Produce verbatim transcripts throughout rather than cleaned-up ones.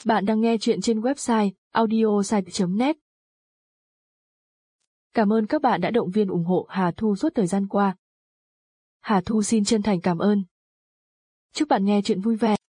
Bạn đang nghe chuyện trên website audiosite chấm net. Cảm ơn các bạn đã động viên ủng hộ Hà Thu suốt thời gian qua. Hà Thu xin chân thành cảm ơn. Chúc bạn nghe chuyện vui vẻ.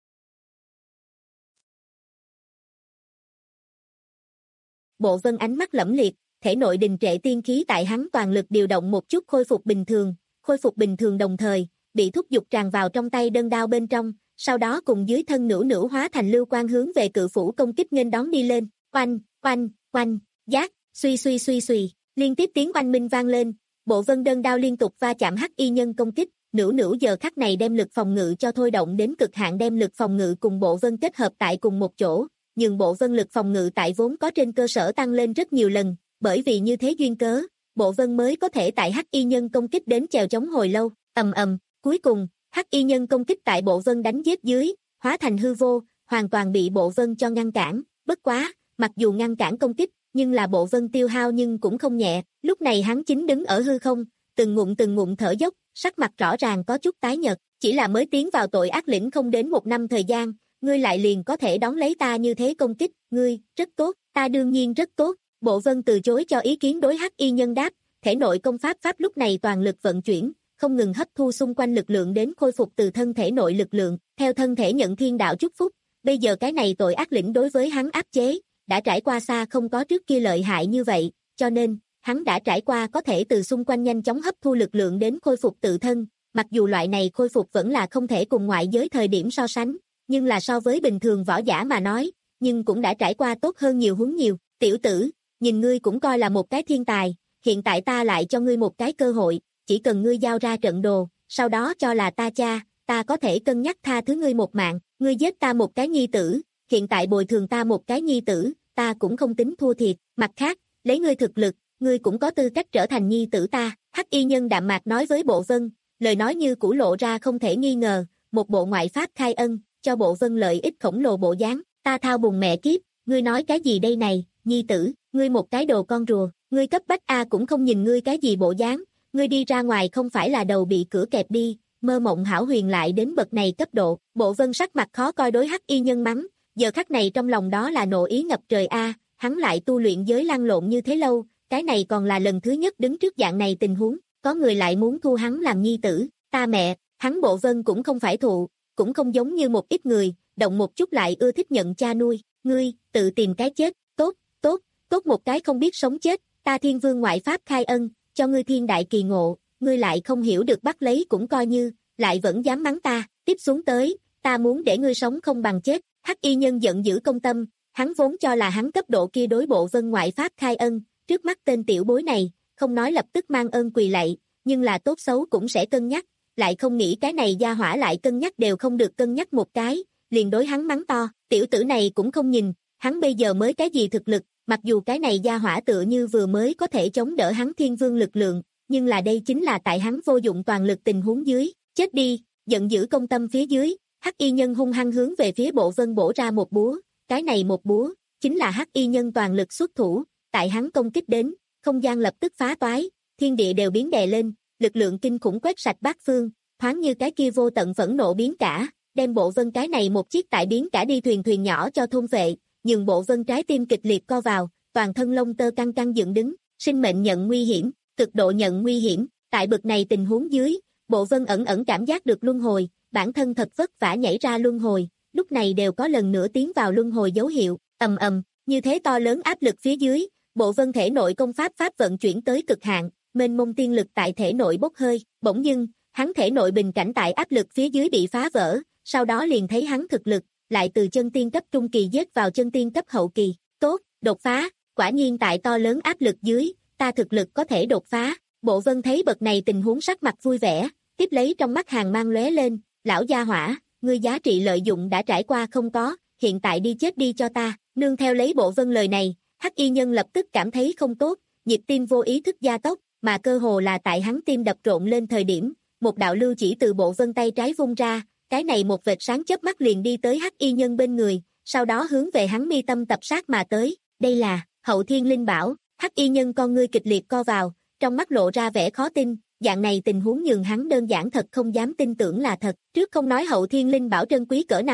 Bộ Vân ánh mắt lẫm liệt, thể nội đình trệ tiên khí tại hắn toàn lực điều động một chút khôi phục bình thường, khôi phục bình thường đồng thời, bị thúc giục tràn vào trong tay đơn đao bên trong, sau đó cùng dưới thân nửu nửu hóa thành lưu quang hướng về cự phủ công kích nghênh đón đi lên, oanh, oanh, oanh, giác, suy suy suy suy, liên tiếp tiếng oanh minh vang lên, Bộ Vân đơn đao liên tục va chạm hắc y nhân công kích, nửu nửu giờ khắc này đem lực phòng ngự cho thôi động đến cực hạn, đem lực phòng ngự cùng Bộ Vân kết hợp tại cùng một chỗ, nhưng Bộ Vân lực phòng ngự tại vốn có trên cơ sở tăng lên rất nhiều lần, bởi vì như thế duyên cớ, Bộ Vân mới có thể tại hắc y nhân công kích đến chèo chống hồi lâu, ầm ầm, cuối cùng, hắc y nhân công kích tại Bộ Vân đánh giết dưới, hóa thành hư vô, hoàn toàn bị Bộ Vân cho ngăn cản, bất quá, mặc dù ngăn cản công kích, nhưng là Bộ Vân tiêu hao nhưng cũng không nhẹ, lúc này hắn chính đứng ở hư không, từng ngụm từng ngụm thở dốc, sắc mặt rõ ràng có chút tái nhợt, chỉ là mới tiến vào tội ác lĩnh không đến một năm thời gian, ngươi lại liền có thể đón lấy ta như thế công kích, ngươi, rất tốt, ta đương nhiên rất tốt, Bộ Vân từ chối cho ý kiến đối hắc y nhân đáp, thể nội công pháp pháp lúc này toàn lực vận chuyển, không ngừng hấp thu xung quanh lực lượng đến khôi phục từ thân thể nội lực lượng, theo thân thể nhận thiên đạo chúc phúc, bây giờ cái này tội ác lĩnh đối với hắn áp chế, đã trải qua xa không có trước kia lợi hại như vậy, cho nên, hắn đã trải qua có thể từ xung quanh nhanh chóng hấp thu lực lượng đến khôi phục tự thân, mặc dù loại này khôi phục vẫn là không thể cùng ngoại giới thời điểm so sánh, nhưng là so với bình thường võ giả mà nói, nhưng cũng đã trải qua tốt hơn nhiều huống nhiều, tiểu tử, nhìn ngươi cũng coi là một cái thiên tài, hiện tại ta lại cho ngươi một cái cơ hội, chỉ cần ngươi giao ra trận đồ, sau đó cho là ta cha, ta có thể cân nhắc tha thứ ngươi một mạng, ngươi giết ta một cái nhi tử, hiện tại bồi thường ta một cái nhi tử, ta cũng không tính thua thiệt, mặt khác, lấy ngươi thực lực, ngươi cũng có tư cách trở thành nhi tử ta, hắc y nhân đạm mạc nói với Bộ Vân, lời nói như cũ lộ ra không thể nghi ngờ, một bộ ngoại pháp khai ân, cho Bộ Vân lợi ích khổng lồ bộ dáng, ta thao bùng mẹ kiếp, ngươi nói cái gì đây này, nhi tử, ngươi một cái đồ con rùa, ngươi cấp bách a cũng không nhìn ngươi cái gì bộ dáng, ngươi đi ra ngoài không phải là đầu bị cửa kẹp đi, mơ mộng hão huyền lại đến bậc này cấp độ, Bộ Vân sắc mặt khó coi đối hắc y nhân mắng, giờ khắc này trong lòng đó là nộ ý ngập trời a, hắn lại tu luyện giới lăn lộn như thế lâu, cái này còn là lần thứ nhất đứng trước dạng này tình huống, có người lại muốn thu hắn làm nhi tử, ta mẹ, hắn Bộ Vân cũng không phải thụ, cũng không giống như một ít người, động một chút lại ưa thích nhận cha nuôi, ngươi, tự tìm cái chết, tốt, tốt, tốt một cái không biết sống chết, ta thiên vương ngoại pháp khai ân, cho ngươi thiên đại kỳ ngộ, ngươi lại không hiểu được bắt lấy cũng coi như, lại vẫn dám mắng ta, tiếp xuống tới, ta muốn để ngươi sống không bằng chết, hắc y nhân giận dữ công tâm, hắn vốn cho là hắn cấp độ kia đối Bộ Vân ngoại pháp khai ân, trước mắt tên tiểu bối này, không nói lập tức mang ơn quỳ lạy, nhưng là tốt xấu cũng sẽ cân nhắc, lại không nghĩ cái này gia hỏa lại cân nhắc đều không được cân nhắc một cái, liền đối hắn mắng to, tiểu tử này cũng không nhìn, hắn bây giờ mới cái gì thực lực, mặc dù cái này gia hỏa tựa như vừa mới có thể chống đỡ hắn thiên vương lực lượng, nhưng là đây chính là tại hắn vô dụng toàn lực tình huống dưới, chết đi, giận dữ công tâm phía dưới, hắc y nhân hung hăng hướng về phía Bộ Vân bổ ra một búa, cái này một búa, chính là hắc y nhân toàn lực xuất thủ, tại hắn công kích đến, không gian lập tức phá toái, thiên địa đều biến đè lên, lực lượng kinh khủng quét sạch bát phương, thoáng như cái kia vô tận phẫn nộ biến cả, đem Bộ Vân cái này một chiếc tại biến cả đi thuyền thuyền nhỏ cho thôn vệ, nhưng Bộ Vân trái tim kịch liệt co vào, toàn thân lông tơ căng căng dựng đứng, sinh mệnh nhận nguy hiểm, cực độ nhận nguy hiểm, tại bực này tình huống dưới, Bộ Vân ẩn ẩn cảm giác được luân hồi, bản thân thật vất vả nhảy ra luân hồi, lúc này đều có lần nữa tiến vào luân hồi dấu hiệu, ầm ầm, như thế to lớn áp lực phía dưới, Bộ Vân thể nội công pháp pháp vận chuyển tới cực hạn, mênh mông tiên lực tại thể nội bốc hơi, bỗng dưng, hắn thể nội bình cảnh tại áp lực phía dưới bị phá vỡ, sau đó liền thấy hắn thực lực, lại từ chân tiên cấp trung kỳ giết vào chân tiên cấp hậu kỳ, tốt, đột phá, quả nhiên tại to lớn áp lực dưới, ta thực lực có thể đột phá, Bộ Vân thấy bậc này tình huống sắc mặt vui vẻ, tiếp lấy trong mắt hàng mang lóe lên, lão gia hỏa, ngươi giá trị lợi dụng đã trải qua không có, hiện tại đi chết đi cho ta, nương theo lấy Bộ Vân lời này, hắc y nhân lập tức cảm thấy không tốt, nhịp tim vô ý thức gia tốc, mà cơ hồ là tại hắn tim đập rộn lên thời điểm, một đạo lưu chỉ từ Bộ Vân tay trái vung ra, cái này một vệt sáng chớp mắt liền đi tới hắc y nhân bên người, sau đó hướng về hắn mi tâm tập sát mà tới, đây là Hậu Thiên Linh Bảo, hắc y nhân con ngươi kịch liệt co vào, trong mắt lộ ra vẻ khó tin, dạng này tình huống nhường hắn đơn giản thật không dám tin tưởng là thật, trước không nói Hậu Thiên Linh Bảo trân quý cỡ nào,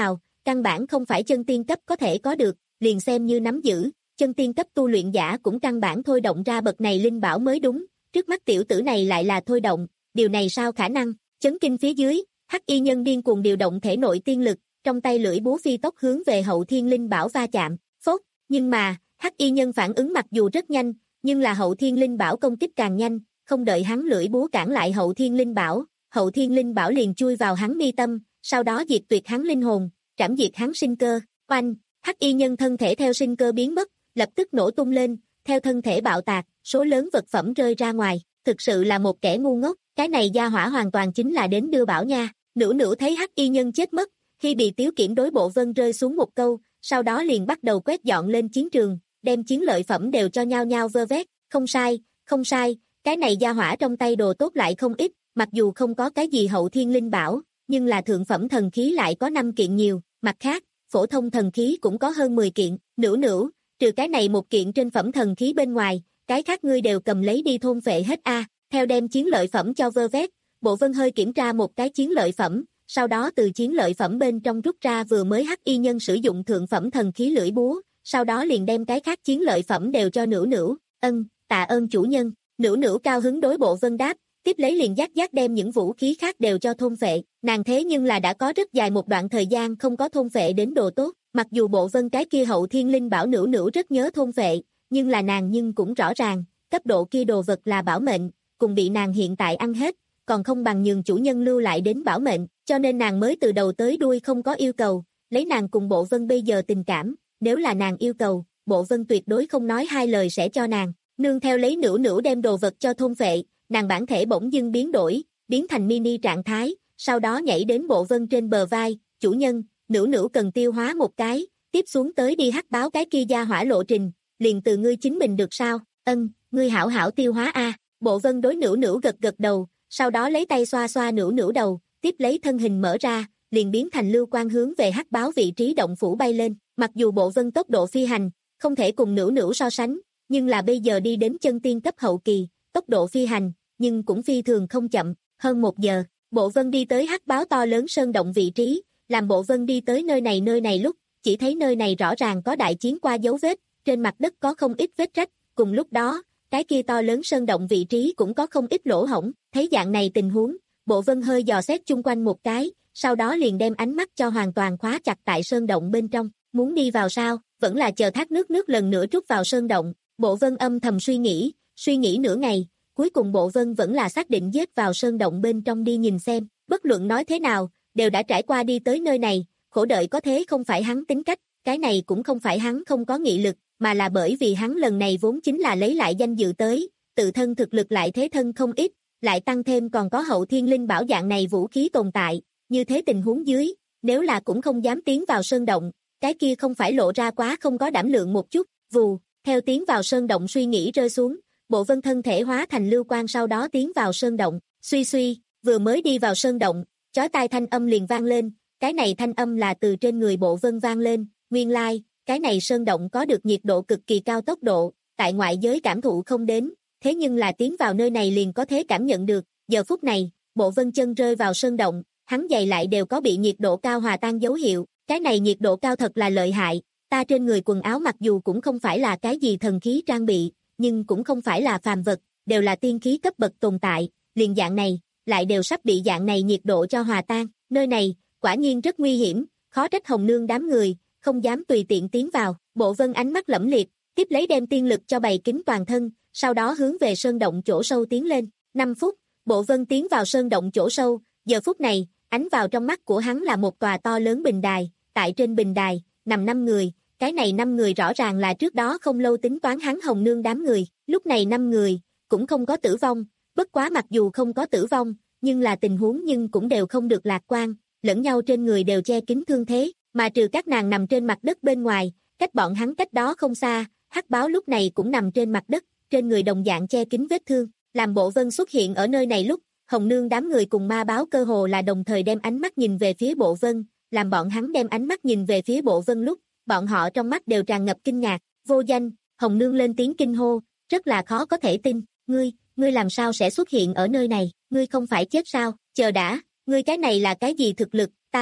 căn bản không phải chân tiên cấp có thể có được, liền xem như nắm giữ, chân tiên cấp tu luyện giả cũng căn bản thôi động ra bậc này linh bảo mới đúng, trước mắt tiểu tử này lại là thôi động, điều này sao khả năng, chấn kinh phía dưới, Hắc Y Nhân điên cuồng điều động thể nội tiên lực, trong tay lưỡi búa phi tốc hướng về Hậu Thiên Linh Bảo va chạm, phốt, nhưng mà, Hắc Y Nhân phản ứng mặc dù rất nhanh, nhưng là Hậu Thiên Linh Bảo công kích càng nhanh, không đợi hắn lưỡi búa cản lại Hậu Thiên Linh Bảo, Hậu Thiên Linh Bảo liền chui vào hắn mi tâm, sau đó diệt tuyệt hắn linh hồn, trảm diệt hắn sinh cơ, oanh, Hắc Y Nhân thân thể theo sinh cơ biến mất, lập tức nổ tung lên, theo thân thể bạo tạc, số lớn vật phẩm rơi ra ngoài, thực sự là một kẻ ngu ngốc, cái này gia hỏa hoàn toàn chính là đến đưa bảo nha, Nữu Nữu thấy Hắc Y Nhân chết mất, khi bị Tiếu Kiểm đối Bộ Vân rơi xuống một câu, sau đó liền bắt đầu quét dọn lên chiến trường, đem chiến lợi phẩm đều cho nhau nhau vơ vét, không sai, không sai, cái này gia hỏa trong tay đồ tốt lại không ít, mặc dù không có cái gì Hậu Thiên Linh Bảo, nhưng là thượng phẩm thần khí lại có năm kiện nhiều, mặt khác, phổ thông thần khí cũng có hơn mười kiện, Nữu Nữu, trừ cái này một kiện trên phẩm thần khí bên ngoài, cái khác ngươi đều cầm lấy đi thôn phệ hết a. Theo đem chiến lợi phẩm cho vơ vét, Bộ Vân hơi kiểm tra một cái chiến lợi phẩm, sau đó từ chiến lợi phẩm bên trong rút ra vừa mới Hắc Y Nhân sử dụng thượng phẩm thần khí lưỡi búa, sau đó liền đem cái khác chiến lợi phẩm đều cho Nữu Nữu, ân, tạ ơn chủ nhân, Nữu Nữu cao hứng đối Bộ Vân đáp, tiếp lấy liền giác giác đem những vũ khí khác đều cho thôn phệ, nàng thế nhưng là đã có rất dài một đoạn thời gian không có thôn phệ đến đồ tốt, mặc dù Bộ Vân cái kia Hậu Thiên Linh Bảo Nữu Nữu rất nhớ thôn phệ, nhưng là nàng nhưng cũng rõ ràng, cấp độ kia đồ vật là bảo mệnh, cùng bị nàng hiện tại ăn hết, còn không bằng nhường chủ nhân lưu lại đến bảo mệnh, cho nên nàng mới từ đầu tới đuôi không có yêu cầu, lấy nàng cùng Bộ Vân bây giờ tình cảm, nếu là nàng yêu cầu, Bộ Vân tuyệt đối không nói hai lời sẽ cho nàng, nương theo lấy Nữu Nữu đem đồ vật cho thôn phệ, nàng bản thể bỗng dưng biến đổi, biến thành mini trạng thái, sau đó nhảy đến Bộ Vân trên bờ vai, chủ nhân, Nữu Nữu cần tiêu hóa một cái, tiếp xuống tới đi hắc báo cái kia gia hỏa lộ trình, liền từ ngươi chính mình được sao, ân, ngươi hảo hảo tiêu hóa a. Bộ Vân đối Nữu Nữu gật gật đầu, sau đó lấy tay xoa xoa Nữu Nữu đầu, tiếp lấy thân hình mở ra, liền biến thành lưu quang hướng về hắc báo vị trí động phủ bay lên, mặc dù Bộ Vân tốc độ phi hành, không thể cùng Nữu Nữu so sánh, nhưng là bây giờ đi đến chân tiên cấp hậu kỳ, tốc độ phi hành, nhưng cũng phi thường không chậm, hơn một giờ, Bộ Vân đi tới hắc báo to lớn sơn động vị trí, làm Bộ Vân đi tới nơi này nơi này lúc, chỉ thấy nơi này rõ ràng có đại chiến qua dấu vết, trên mặt đất có không ít vết rách, cùng lúc đó, cái kia to lớn sơn động vị trí cũng có không ít lỗ hổng, thấy dạng này tình huống, Bộ Vân hơi dò xét chung quanh một cái, sau đó liền đem ánh mắt cho hoàn toàn khóa chặt tại sơn động bên trong, muốn đi vào sao, vẫn là chờ thác nước nước lần nữa trút vào sơn động, Bộ Vân âm thầm suy nghĩ, suy nghĩ nửa ngày, cuối cùng Bộ Vân vẫn là xác định giết vào sơn động bên trong đi nhìn xem, bất luận nói thế nào, đều đã trải qua đi tới nơi này, khổ đợi có thế không phải hắn tính cách, cái này cũng không phải hắn không có nghị lực, mà là bởi vì hắn lần này vốn chính là lấy lại danh dự tới, tự thân thực lực lại thế thân không ít, lại tăng thêm còn có Hậu Thiên Linh Bảo dạng này vũ khí tồn tại, như thế tình huống dưới, nếu là cũng không dám tiến vào sơn động, cái kia không phải lộ ra quá không có đảm lượng một chút, vù, theo tiến vào sơn động suy nghĩ rơi xuống, Bộ Vân thân thể hóa thành lưu quang sau đó tiến vào sơn động, suy suy, vừa mới đi vào sơn động, chói tai thanh âm liền vang lên, cái này thanh âm là từ trên người Bộ Vân vang lên, nguyên lai, like, cái này sơn động có được nhiệt độ cực kỳ cao tốc độ, tại ngoại giới cảm thụ không đến, thế nhưng là tiến vào nơi này liền có thể cảm nhận được, giờ phút này, Bộ Vân chân rơi vào sơn động, hắn giày lại đều có bị nhiệt độ cao hòa tan dấu hiệu, cái này nhiệt độ cao thật là lợi hại, ta trên người quần áo mặc dù cũng không phải là cái gì thần khí trang bị, nhưng cũng không phải là phàm vật, đều là tiên khí cấp bậc tồn tại, liền dạng này, lại đều sắp bị dạng này nhiệt độ cho hòa tan, nơi này, quả nhiên rất nguy hiểm, khó trách Hồng Nương đám người, không dám tùy tiện tiến vào, Bộ Vân ánh mắt lẫm liệt, tiếp lấy đem tiên lực cho bày kín toàn thân, sau đó hướng về sơn động chỗ sâu tiến lên, năm phút, Bộ Vân tiến vào sơn động chỗ sâu, giờ phút này, ánh vào trong mắt của hắn là một tòa to lớn bình đài, tại trên bình đài, nằm năm người, cái này năm người rõ ràng là trước đó không lâu tính toán hắn Hồng Nương đám người, lúc này năm người, cũng không có tử vong, bất quá mặc dù không có tử vong, nhưng là tình huống nhưng cũng đều không được lạc quan, lẫn nhau trên người đều che kín thương thế, mà trừ các nàng nằm trên mặt đất bên ngoài, cách bọn hắn cách đó không xa, hắc báo lúc này cũng nằm trên mặt đất, trên người đồng dạng che kín vết thương, làm Bộ Vân xuất hiện ở nơi này lúc, Hồng Nương đám người cùng ma báo cơ hồ là đồng thời đem ánh mắt nhìn về phía Bộ Vân, làm bọn hắn đem ánh mắt nhìn về phía Bộ Vân lúc, bọn họ trong mắt đều tràn ngập kinh ngạc, vô danh, Hồng Nương lên tiếng kinh hô, rất là khó có thể tin, ngươi, ngươi làm sao sẽ xuất hiện ở nơi này, ngươi không phải chết sao, chờ đã, ngươi cái này là cái gì thực lực, ta,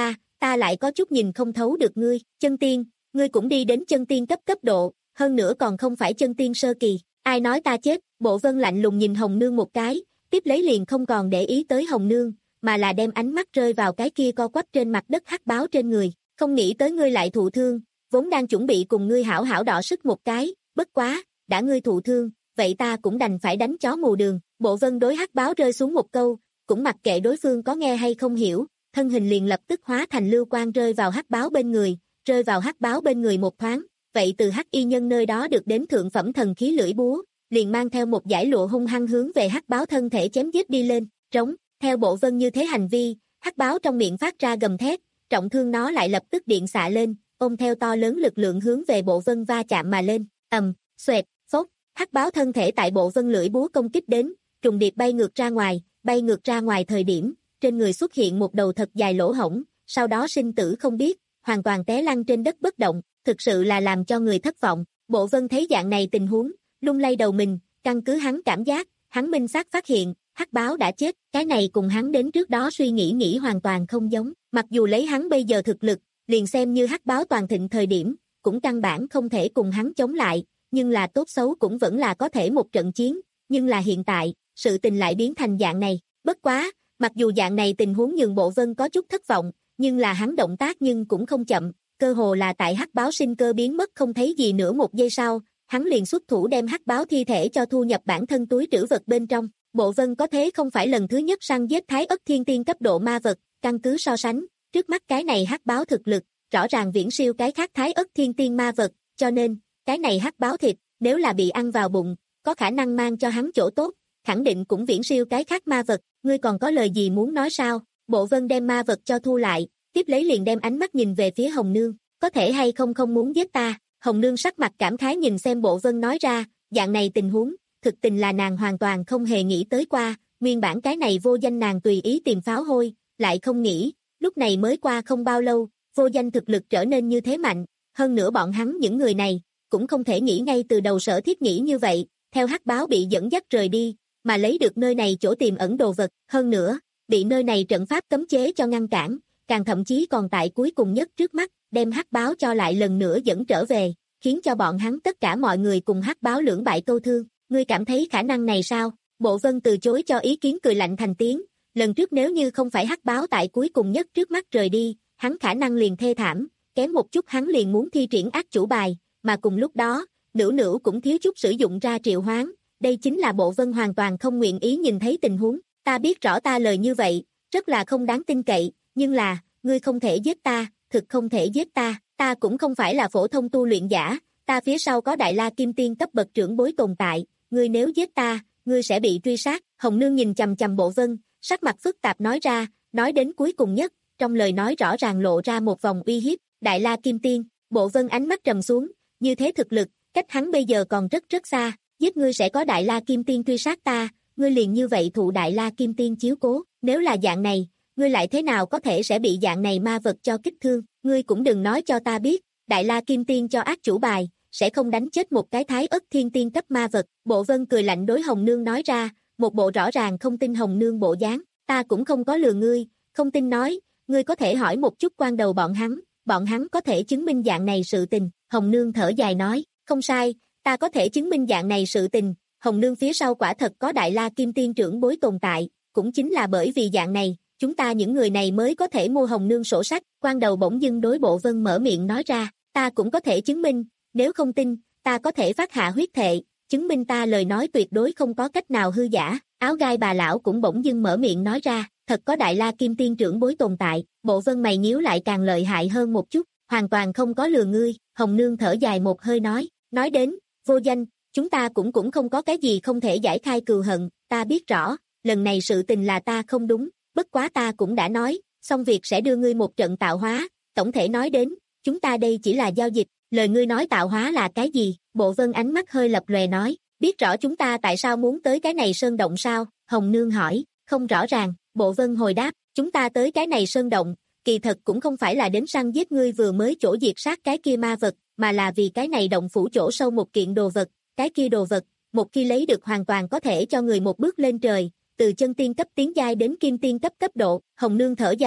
ta lại có chút nhìn không thấu được ngươi, chân tiên, ngươi cũng đi đến chân tiên cấp cấp độ, hơn nữa còn không phải chân tiên sơ kỳ, ai nói ta chết, Bộ Vân lạnh lùng nhìn Hồng Nương một cái, tiếp lấy liền không còn để ý tới Hồng Nương, mà là đem ánh mắt rơi vào cái kia co quắp trên mặt đất hắc báo trên người, không nghĩ tới ngươi lại thụ thương, vốn đang chuẩn bị cùng ngươi hảo hảo đọ sức một cái, bất quá, đã ngươi thụ thương, vậy ta cũng đành phải đánh chó mù đường, Bộ Vân đối hắc báo rơi xuống một câu, cũng mặc kệ đối phương có nghe hay không hiểu, thân hình liền lập tức hóa thành lưu quang rơi vào hắc báo bên người, rơi vào hắc báo bên người một thoáng, vậy từ hắc y nhân nơi đó được đến thượng phẩm thần khí lưỡi búa, liền mang theo một dải lụa hung hăng hướng về hắc báo thân thể chém giết đi lên, trống, theo Bộ Vân như thế hành vi, hắc báo trong miệng phát ra gầm thét, trọng thương nó lại lập tức điện xạ lên, ôm theo to lớn lực lượng hướng về Bộ Vân va chạm mà lên, ầm, xoẹt, phốc, hắc báo thân thể tại Bộ Vân lưỡi búa công kích đến, trùng điệp bay ngược ra ngoài, bay ngược ra ngoài thời điểm, trên người xuất hiện một đầu thật dài lỗ hổng, sau đó sinh tử không biết, hoàn toàn té lăn trên đất bất động, thực sự là làm cho người thất vọng. Bộ Vân thấy dạng này tình huống, lung lay đầu mình, căn cứ hắn cảm giác, hắn minh xác phát hiện, hắc báo đã chết, cái này cùng hắn đến trước đó suy nghĩ nghĩ hoàn toàn không giống, mặc dù lấy hắn bây giờ thực lực, liền xem như hắc báo toàn thịnh thời điểm, cũng căn bản không thể cùng hắn chống lại, nhưng là tốt xấu cũng vẫn là có thể một trận chiến, nhưng là hiện tại, sự tình lại biến thành dạng này, bất quá, mặc dù dạng này tình huống nhường Bộ Vân có chút thất vọng, nhưng là hắn động tác nhưng cũng không chậm, cơ hồ là tại hắc báo sinh cơ biến mất không thấy gì nữa một giây sau, hắn liền xuất thủ đem hắc báo thi thể cho thu nhập bản thân túi trữ vật bên trong. Bộ Vân có thế không phải lần thứ nhất săn giết thái ất thiên tiên cấp độ ma vật, căn cứ so sánh, trước mắt cái này hắc báo thực lực, rõ ràng viễn siêu cái khác thái ất thiên tiên ma vật, cho nên, cái này hắc báo thịt, nếu là bị ăn vào bụng, có khả năng mang cho hắn chỗ tốt, khẳng định cũng viễn siêu cái khác ma vật, ngươi còn có lời gì muốn nói sao? Bộ Vân đem ma vật cho thu lại, tiếp lấy liền đem ánh mắt nhìn về phía Hồng Nương, có thể hay không không muốn giết ta? Hồng Nương sắc mặt cảm khái nhìn xem Bộ Vân nói ra, dạng này tình huống, thực tình là nàng hoàn toàn không hề nghĩ tới qua, nguyên bản cái này vô danh nàng tùy ý tìm pháo hôi, lại không nghĩ, lúc này mới qua không bao lâu, vô danh thực lực trở nên như thế mạnh, hơn nữa bọn hắn những người này, cũng không thể nghĩ ngay từ đầu sở thiết nghĩ như vậy, theo hắc báo bị dẫn dắt rời đi, mà lấy được nơi này chỗ tiềm ẩn đồ vật, hơn nữa, bị nơi này trận pháp cấm chế cho ngăn cản, càng thậm chí còn tại cuối cùng nhất trước mắt, đem hắc báo cho lại lần nữa dẫn trở về, khiến cho bọn hắn tất cả mọi người cùng hắc báo lưỡng bại câu thương, ngươi cảm thấy khả năng này sao? Bộ Vân từ chối cho ý kiến cười lạnh thành tiếng, lần trước nếu như không phải hắc báo tại cuối cùng nhất trước mắt rời đi, hắn khả năng liền thê thảm, kém một chút hắn liền muốn thi triển ác chủ bài, mà cùng lúc đó, Nữu Nữu cũng thiếu chút sử dụng ra triệu hoán, đây chính là Bộ Vân hoàn toàn không nguyện ý nhìn thấy tình huống, ta biết rõ ta lời như vậy, rất là không đáng tin cậy, nhưng là, ngươi không thể giết ta, thực không thể giết ta, ta cũng không phải là phổ thông tu luyện giả, ta phía sau có Đại La Kim Tiên cấp bậc trưởng bối tồn tại, ngươi nếu giết ta, ngươi sẽ bị truy sát. Hồng Nương nhìn chằm chằm Bộ Vân, sắc mặt phức tạp nói ra, nói đến cuối cùng nhất, trong lời nói rõ ràng lộ ra một vòng uy hiếp, Đại La Kim Tiên. Bộ Vân ánh mắt trầm xuống, như thế thực lực, cách hắn bây giờ còn rất rất xa, giết ngươi sẽ có Đại La Kim Tiên truy sát ta, ngươi liền như vậy thụ Đại La Kim Tiên chiếu cố, nếu là dạng này, ngươi lại thế nào có thể sẽ bị dạng này ma vật cho kích thương, ngươi cũng đừng nói cho ta biết, Đại La Kim Tiên cho ác chủ bài, sẽ không đánh chết một cái thái ất thiên tiên cấp ma vật. Bộ Vân cười lạnh đối Hồng Nương nói ra, một bộ rõ ràng không tin Hồng Nương bộ dáng, ta cũng không có lừa ngươi, không tin nói, ngươi có thể hỏi một chút quan đầu bọn hắn, bọn hắn có thể chứng minh dạng này sự tình. Hồng Nương thở dài nói, không sai, ta có thể chứng minh dạng này sự tình, Hồng Nương phía sau quả thật có Đại La Kim Tiên trưởng bối tồn tại, cũng chính là bởi vì dạng này, chúng ta những người này mới có thể mua Hồng Nương sổ sách. Quan đầu bỗng dưng đối Bộ Vân mở miệng nói ra, ta cũng có thể chứng minh, nếu không tin, ta có thể phát hạ huyết thệ, chứng minh ta lời nói tuyệt đối không có cách nào hư giả. Áo gai bà lão cũng bỗng dưng mở miệng nói ra, thật có Đại La Kim Tiên trưởng bối tồn tại. Bộ Vân mày nhíu lại càng lợi hại hơn một chút, hoàn toàn không có lừa ngươi. Hồng Nương thở dài một hơi nói, nói đến, vô danh, chúng ta cũng cũng không có cái gì không thể giải khai cừu hận, ta biết rõ, lần này sự tình là ta không đúng, bất quá ta cũng đã nói, xong việc sẽ đưa ngươi một trận tạo hóa, tổng thể nói đến, chúng ta đây chỉ là giao dịch, lời ngươi nói tạo hóa là cái gì? Bộ Vân ánh mắt hơi lập lòe nói, biết rõ chúng ta tại sao muốn tới cái này sơn động sao? Hồng Nương hỏi, không rõ ràng. Bộ Vân hồi đáp, chúng ta tới cái này sơn động, kỳ thật cũng không phải là đến săn giết ngươi vừa mới chỗ diệt sát cái kia ma vật, mà là vì cái này động phủ chỗ sâu một kiện đồ vật, cái kia đồ vật, một khi lấy được hoàn toàn có thể cho người một bước lên trời, từ chân tiên cấp tiến giai đến kim tiên cấp cấp độ. Hồng Nương thở dài,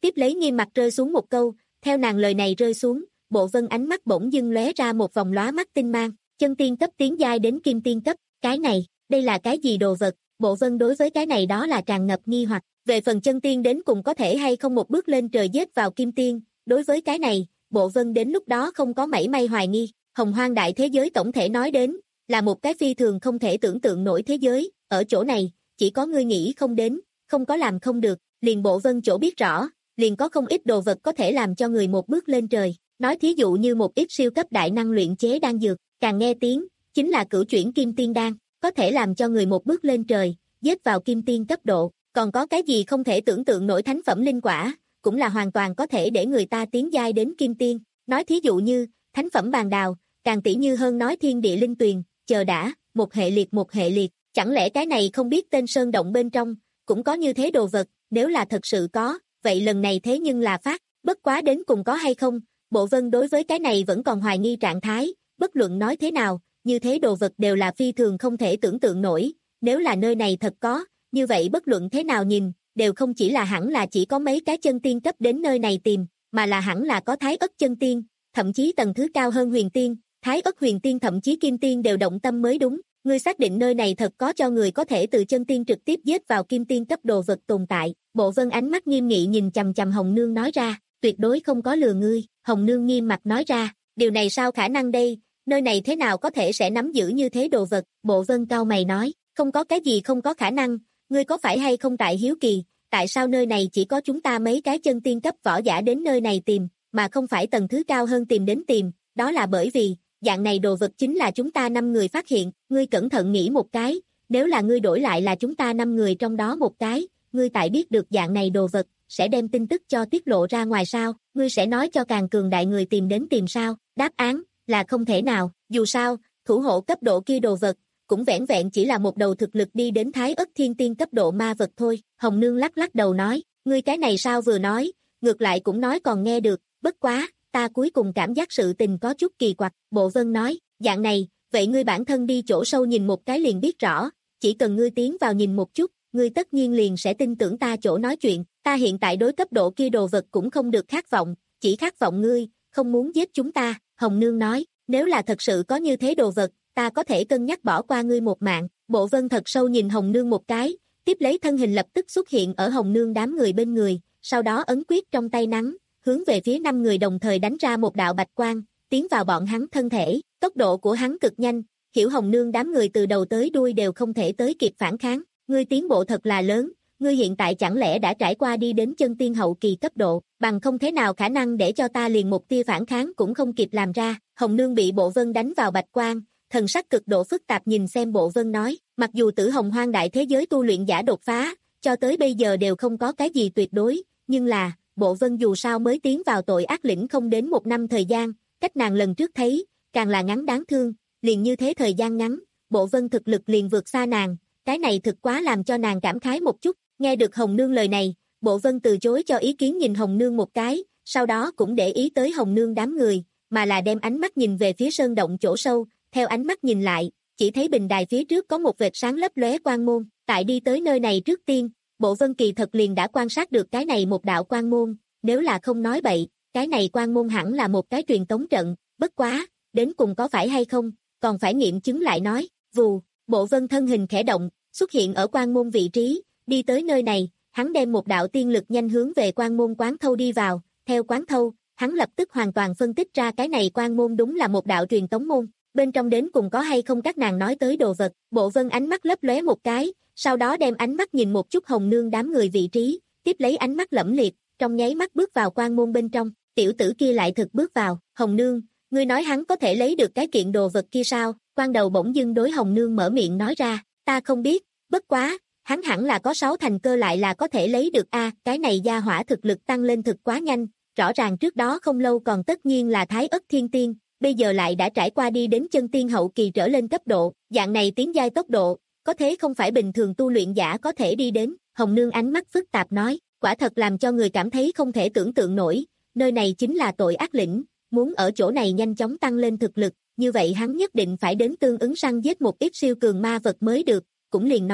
tiếp lấy nghiêm mặt rơi xuống một câu, theo nàng lời này rơi xuống, Bộ Vân ánh mắt bỗng dưng lóe ra một vòng lóa mắt tinh mang, chân tiên cấp tiến giai đến kim tiên cấp, cái này, đây là cái gì đồ vật? Bộ Vân đối với cái này đó là tràn ngập nghi hoặc, về phần chân tiên đến cùng có thể hay không một bước lên trời giết vào kim tiên, đối với cái này, Bộ Vân đến lúc đó không có mảy may hoài nghi, hồng hoang đại thế giới tổng thể nói đến, là một cái phi thường không thể tưởng tượng nổi thế giới, ở chỗ này, chỉ có ngươi nghĩ không đến, không có làm không được, liền Bộ Vân chỗ biết rõ, liền có không ít đồ vật có thể làm cho người một bước lên trời, nói thí dụ như một ít siêu cấp đại năng luyện chế đan dược, càng nghe tiếng, chính là cửu chuyển kim tiên đan, có thể làm cho người một bước lên trời, giết vào kim tiên cấp độ, còn có cái gì không thể tưởng tượng nổi thánh phẩm linh quả, cũng là hoàn toàn có thể để người ta tiến giai đến kim tiên, nói thí dụ như, thánh phẩm bàn đào, càng tỷ như hơn nói thiên địa linh tuyền, chờ đã, một hệ liệt một hệ liệt, chẳng lẽ cái này không biết tên sơn động bên trong, cũng có như thế đồ vật, nếu là thật sự có, vậy lần này thế nhưng là phát, bất quá đến cùng có hay không, Bộ Vân đối với cái này vẫn còn hoài nghi trạng thái, bất luận nói thế nào, như thế đồ vật đều là phi thường không thể tưởng tượng nổi, nếu là nơi này thật có, như vậy bất luận thế nào nhìn, đều không chỉ là hẳn là chỉ có mấy cái chân tiên cấp đến nơi này tìm, mà là hẳn là có thái ất chân tiên, thậm chí tầng thứ cao hơn huyền tiên, thái ất huyền tiên thậm chí kim tiên đều động tâm mới đúng, ngươi xác định nơi này thật có cho người có thể từ chân tiên trực tiếp giết vào kim tiên cấp đồ vật tồn tại, Bộ Vân ánh mắt nghiêm nghị nhìn chằm chằm Hồng Nương nói ra, tuyệt đối không có lừa ngươi, Hồng Nương nghiêm mặt nói ra, điều này sao khả năng đây, nơi này thế nào có thể sẽ nắm giữ như thế đồ vật, Bộ Vân cau mày nói, không có cái gì không có khả năng, ngươi có phải hay không tại hiếu kỳ, tại sao nơi này chỉ có chúng ta mấy cái chân tiên cấp võ giả đến nơi này tìm, mà không phải tầng thứ cao hơn tìm đến tìm, đó là bởi vì, dạng này đồ vật chính là chúng ta năm người phát hiện, ngươi cẩn thận nghĩ một cái, nếu là ngươi đổi lại là chúng ta năm người trong đó một cái, ngươi tại biết được dạng này đồ vật, sẽ đem tin tức cho tiết lộ ra ngoài sao, ngươi sẽ nói cho càng cường đại người tìm đến tìm sao, đáp án, là không thể nào, dù sao, thủ hộ cấp độ kia đồ vật, cũng vẻn vẹn chỉ là một đầu thực lực đi đến thái ất thiên tiên cấp độ ma vật thôi, Hồng Nương lắc lắc đầu nói, ngươi cái này sao vừa nói, ngược lại cũng nói còn nghe được, bất quá, ta cuối cùng cảm giác sự tình có chút kỳ quặc, Bộ Vân nói, dạng này, vậy ngươi bản thân đi chỗ sâu nhìn một cái liền biết rõ, chỉ cần ngươi tiến vào nhìn một chút, ngươi tất nhiên liền sẽ tin tưởng ta chỗ nói chuyện, ta hiện tại đối cấp độ kia đồ vật cũng không được khát vọng, chỉ khát vọng ngươi, không muốn giết chúng ta, Hồng Nương nói, nếu là thật sự có như thế đồ vật, ta có thể cân nhắc bỏ qua ngươi một mạng, Bộ Vân thật sâu nhìn Hồng Nương một cái, tiếp lấy thân hình lập tức xuất hiện ở Hồng Nương đám người bên người, sau đó ấn quyết trong tay nắng, hướng về phía năm người đồng thời đánh ra một đạo bạch quang, tiến vào bọn hắn thân thể, tốc độ của hắn cực nhanh, Hiểu Hồng Nương đám người từ đầu tới đuôi đều không thể tới kịp phản kháng, ngươi tiến bộ thật là lớn, ngươi hiện tại chẳng lẽ đã trải qua đi đến chân tiên hậu kỳ cấp độ, bằng không thế nào khả năng để cho ta liền một tia phản kháng cũng không kịp làm ra, Hồng Nương bị Bộ Vân đánh vào bạch quang, thần sắc cực độ phức tạp nhìn xem Bộ Vân nói, mặc dù tử hồng hoang đại thế giới tu luyện giả đột phá, cho tới bây giờ đều không có cái gì tuyệt đối, nhưng là, Bộ Vân dù sao mới tiến vào tội ác lĩnh không đến một năm thời gian, cách nàng lần trước thấy, càng là ngắn đáng thương, liền như thế thời gian ngắn, Bộ Vân thực lực liền vượt xa nàng, cái này thực quá làm cho nàng cảm khái một chút, nghe được Hồng Nương lời này, Bộ Vân từ chối cho ý kiến nhìn Hồng Nương một cái, sau đó cũng để ý tới Hồng Nương đám người, mà là đem ánh mắt nhìn về phía sơn động chỗ sâu, theo ánh mắt nhìn lại, chỉ thấy bình đài phía trước có một vệt sáng lấp lóe quang môn, tại đi tới nơi này trước tiên, Bộ Vân kỳ thật liền đã quan sát được cái này một đạo quang môn, nếu là không nói bậy, cái này quang môn hẳn là một cái truyền tống trận, bất quá, đến cùng có phải hay không, còn phải nghiệm chứng lại nói, vù, Bộ Vân thân hình khẽ động, xuất hiện ở quang môn vị trí, đi tới nơi này, hắn đem một đạo tiên lực nhanh hướng về quang môn quán thâu đi vào, theo quán thâu, hắn lập tức hoàn toàn phân tích ra cái này quang môn đúng là một đạo truyền tống môn, bên trong đến cùng có hay không các nàng nói tới đồ vật, Bộ Vân ánh mắt lấp lóe một cái, sau đó đem ánh mắt nhìn một chút Hồng Nương đám người vị trí, tiếp lấy ánh mắt lẫm liệt, trong nháy mắt bước vào quang môn bên trong, tiểu tử kia lại thực bước vào, Hồng Nương, ngươi nói hắn có thể lấy được cái kiện đồ vật kia sao, quan đầu bỗng dưng đối Hồng Nương mở miệng nói ra, ta không biết, bất quá, hắn hẳn là có sáu thành cơ lại là có thể lấy được a, cái này gia hỏa thực lực tăng lên thực quá nhanh, rõ ràng trước đó không lâu còn tất nhiên là thái ất thiên tiên, bây giờ lại đã trải qua đi đến chân tiên hậu kỳ trở lên cấp độ, dạng này tiến giai tốc độ, có thế không phải bình thường tu luyện giả có thể đi đến, Hồng Nương ánh mắt phức tạp nói, quả thật làm cho người cảm thấy không thể tưởng tượng nổi, nơi này chính là tội ác lĩnh, muốn ở chỗ này nhanh chóng tăng lên thực lực, như vậy hắn nhất định phải đến tương ứng săn giết một ít siêu cường ma vật mới được, cũng liền nói,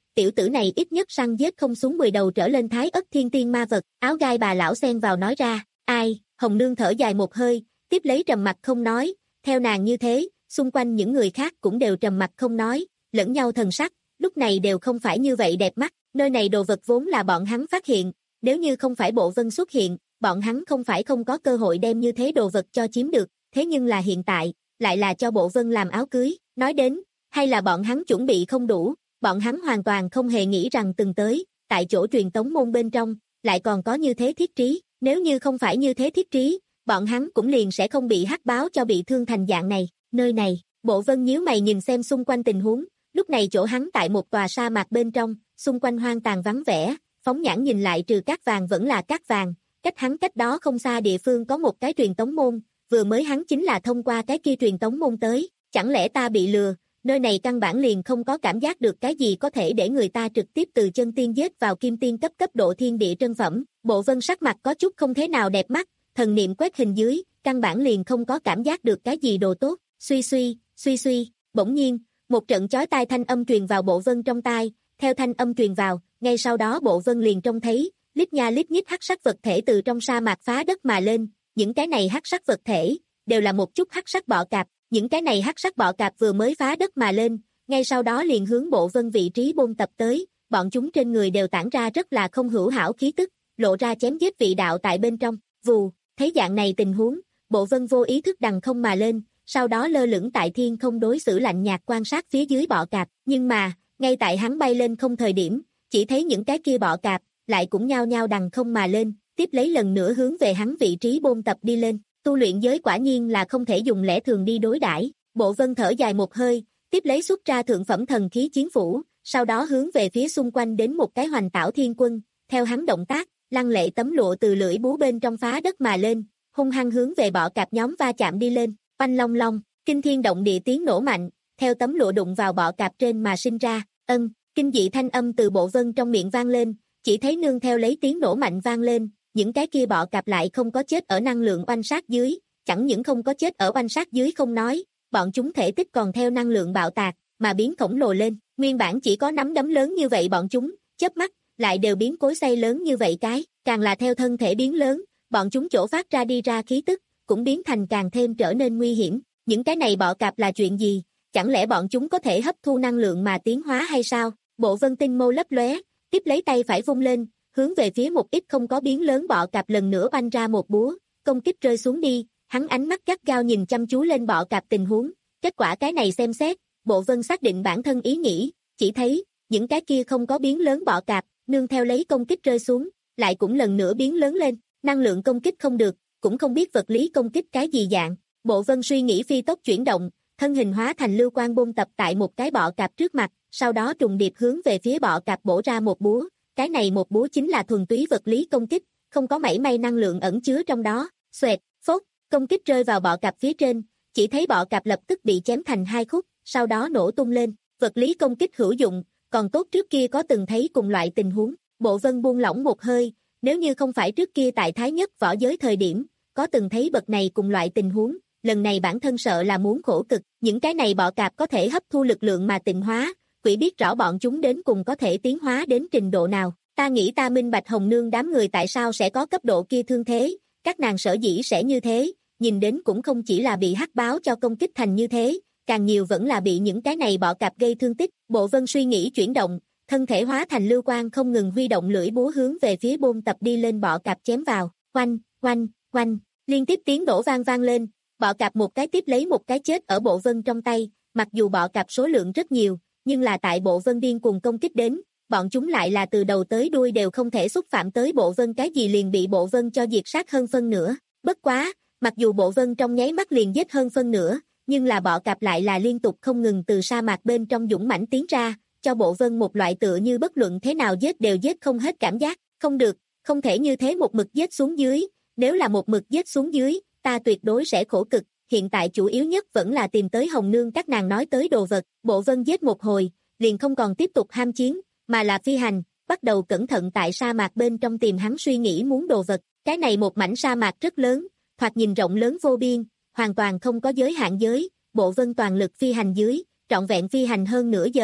tiểu tử này ít nhất săn giết không xuống mười đầu trở lên thái ất thiên tiên ma vật, áo gai bà lão xen vào nói ra, ai, Hồng Nương thở dài một hơi, tiếp lấy trầm mặt không nói, theo nàng như thế, xung quanh những người khác cũng đều trầm mặt không nói, lẫn nhau thần sắc, lúc này đều không phải như vậy đẹp mắt, nơi này đồ vật vốn là bọn hắn phát hiện, nếu như không phải Bộ Vân xuất hiện, bọn hắn không phải không có cơ hội đem như thế đồ vật cho chiếm được, thế nhưng là hiện tại, lại là cho Bộ Vân làm áo cưới, nói đến, hay là bọn hắn chuẩn bị không đủ, bọn hắn hoàn toàn không hề nghĩ rằng từng tới, tại chỗ truyền tống môn bên trong, lại còn có như thế thiết trí, nếu như không phải như thế thiết trí, bọn hắn cũng liền sẽ không bị hắc báo cho bị thương thành dạng này, nơi này, Bộ Vân nhíu mày nhìn xem xung quanh tình huống, lúc này chỗ hắn tại một tòa sa mạc bên trong, xung quanh hoang tàn vắng vẻ, phóng nhãn nhìn lại trừ cát vàng vẫn là cát vàng, cách hắn cách đó không xa địa phương có một cái truyền tống môn, vừa mới hắn chính là thông qua cái kia truyền tống môn tới, chẳng lẽ ta bị lừa, nơi này căn bản liền không có cảm giác được cái gì có thể để người ta trực tiếp từ chân tiên giết vào kim tiên cấp cấp độ thiên địa trân phẩm, Bộ Vân sắc mặt có chút không thế nào đẹp mắt, thần niệm quét hình dưới, căn bản liền không có cảm giác được cái gì đồ tốt, suy suy, suy suy, bỗng nhiên, một trận chói tai thanh âm truyền vào Bộ Vân trong tai, theo thanh âm truyền vào, ngay sau đó Bộ Vân liền trông thấy, lít nha lít nhít hắc sắc vật thể từ trong sa mạc phá đất mà lên, những cái này hắc sắc vật thể, đều là một chút hắc sắc bọ cạp, những cái này hắc sắc bọ cạp vừa mới phá đất mà lên, ngay sau đó liền hướng Bộ Vân vị trí bôn tập tới, bọn chúng trên người đều tản ra rất là không hữu hảo khí tức, lộ ra chém giết vị đạo tại bên trong, vù, thấy dạng này tình huống, Bộ Vân vô ý thức đằng không mà lên, sau đó lơ lửng tại thiên không đối xử lạnh nhạt quan sát phía dưới bọ cạp, nhưng mà, ngay tại hắn bay lên không thời điểm, chỉ thấy những cái kia bọ cạp, lại cũng nhao nhao đằng không mà lên, tiếp lấy lần nữa hướng về hắn vị trí bôn tập đi lên, tu luyện giới quả nhiên là không thể dùng lẽ thường đi đối đãi. Bộ Vân thở dài một hơi, tiếp lấy xuất ra thượng phẩm thần khí chiến phủ, sau đó hướng về phía xung quanh đến một cái hoành tảo thiên quân, theo hắn động tác, lăng lệ tấm lụa từ lưỡi búa bên trong phá đất mà lên, hung hăng hướng về bọ cạp nhóm va chạm đi lên, oanh long long, kinh thiên động địa tiếng nổ mạnh, theo tấm lụa đụng vào bọ cạp trên mà sinh ra, ân, kinh dị thanh âm từ Bộ Vân trong miệng vang lên, chỉ thấy nương theo lấy tiếng nổ mạnh vang lên, những cái kia bọ cạp lại không có chết ở năng lượng oanh sát dưới, chẳng những không có chết ở oanh sát dưới không nói, bọn chúng thể tích còn theo năng lượng bạo tạc, mà biến khổng lồ lên, nguyên bản chỉ có nắm đấm lớn như vậy bọn chúng, chớp mắt, lại đều biến cối xay lớn như vậy cái, càng là theo thân thể biến lớn, bọn chúng chỗ phát ra đi ra khí tức, cũng biến thành càng thêm trở nên nguy hiểm, những cái này bọ cạp là chuyện gì, chẳng lẽ bọn chúng có thể hấp thu năng lượng mà tiến hóa hay sao, Bộ Vân tinh mâu lấp lóe, tiếp lấy tay phải vung lên, hướng về phía một ít không có biến lớn bọ cạp lần nữa oanh ra một búa, công kích rơi xuống đi, hắn ánh mắt gắt gao nhìn chăm chú lên bọ cạp tình huống, kết quả cái này xem xét, Bộ Vân xác định bản thân ý nghĩ, chỉ thấy, những cái kia không có biến lớn bọ cạp, nương theo lấy công kích rơi xuống, lại cũng lần nữa biến lớn lên, năng lượng công kích không được, cũng không biết vật lý công kích cái gì dạng, Bộ Vân suy nghĩ phi tốc chuyển động, thân hình hóa thành lưu quang bôn tập tại một cái bọ cạp trước mặt, sau đó trùng điệp hướng về phía bọ cạp bổ ra một búa, cái này một búa chính là thuần túy vật lý công kích, không có mảy may năng lượng ẩn chứa trong đó, xoẹt, phốt, công kích rơi vào bọ cạp phía trên, chỉ thấy bọ cạp lập tức bị chém thành hai khúc, sau đó nổ tung lên, vật lý công kích hữu dụng, còn tốt trước kia có từng thấy cùng loại tình huống, Bộ Vân buông lỏng một hơi, nếu như không phải trước kia tại Thái Nhất võ giới thời điểm, có từng thấy bậc này cùng loại tình huống, lần này bản thân sợ là muốn khổ cực, những cái này bọ cạp có thể hấp thu lực lượng mà tịnh hóa, quỷ biết rõ bọn chúng đến cùng có thể tiến hóa đến trình độ nào, ta nghĩ ta minh bạch Hồng Nương đám người tại sao sẽ có cấp độ kia thương thế, các nàng sở dĩ sẽ như thế, nhìn đến cũng không chỉ là bị hắc báo cho công kích thành như thế, càng nhiều vẫn là bị những cái này bọ cạp gây thương tích, Bộ Vân suy nghĩ chuyển động, thân thể hóa thành lưu quang không ngừng huy động lưỡi búa hướng về phía bôn tập đi lên bọ cạp chém vào, oanh, oanh, oanh, liên tiếp tiếng nổ vang vang lên, bọ cạp một cái tiếp lấy một cái chết ở Bộ Vân trong tay, mặc dù bọ cạp số lượng rất nhiều, nhưng là tại Bộ Vân điên cùng công kích đến, bọn chúng lại là từ đầu tới đuôi đều không thể xúc phạm tới Bộ Vân cái gì liền bị Bộ Vân cho diệt sát hơn phân nửa, bất quá, mặc dù Bộ Vân trong nháy mắt liền giết hơn phân nửa, nhưng là bọ cạp lại là liên tục không ngừng từ sa mạc bên trong dũng mãnh tiến ra, cho Bộ Vân một loại tựa như bất luận thế nào giết đều giết không hết cảm giác, không được, không thể như thế một mực giết xuống dưới, nếu là một mực giết xuống dưới, ta tuyệt đối sẽ khổ cực, hiện tại chủ yếu nhất vẫn là tìm tới Hồng Nương các nàng nói tới đồ vật, Bộ Vân giết một hồi, liền không còn tiếp tục ham chiến, mà là phi hành, bắt đầu cẩn thận tại sa mạc bên trong tìm hắn suy nghĩ muốn đồ vật, cái này một mảnh sa mạc rất lớn, thoạt nhìn rộng lớn vô biên, hoàn toàn không có giới hạn giới, Bộ Vân toàn lực phi hành dưới, trọn vẹn phi hành hơn nửa giờ,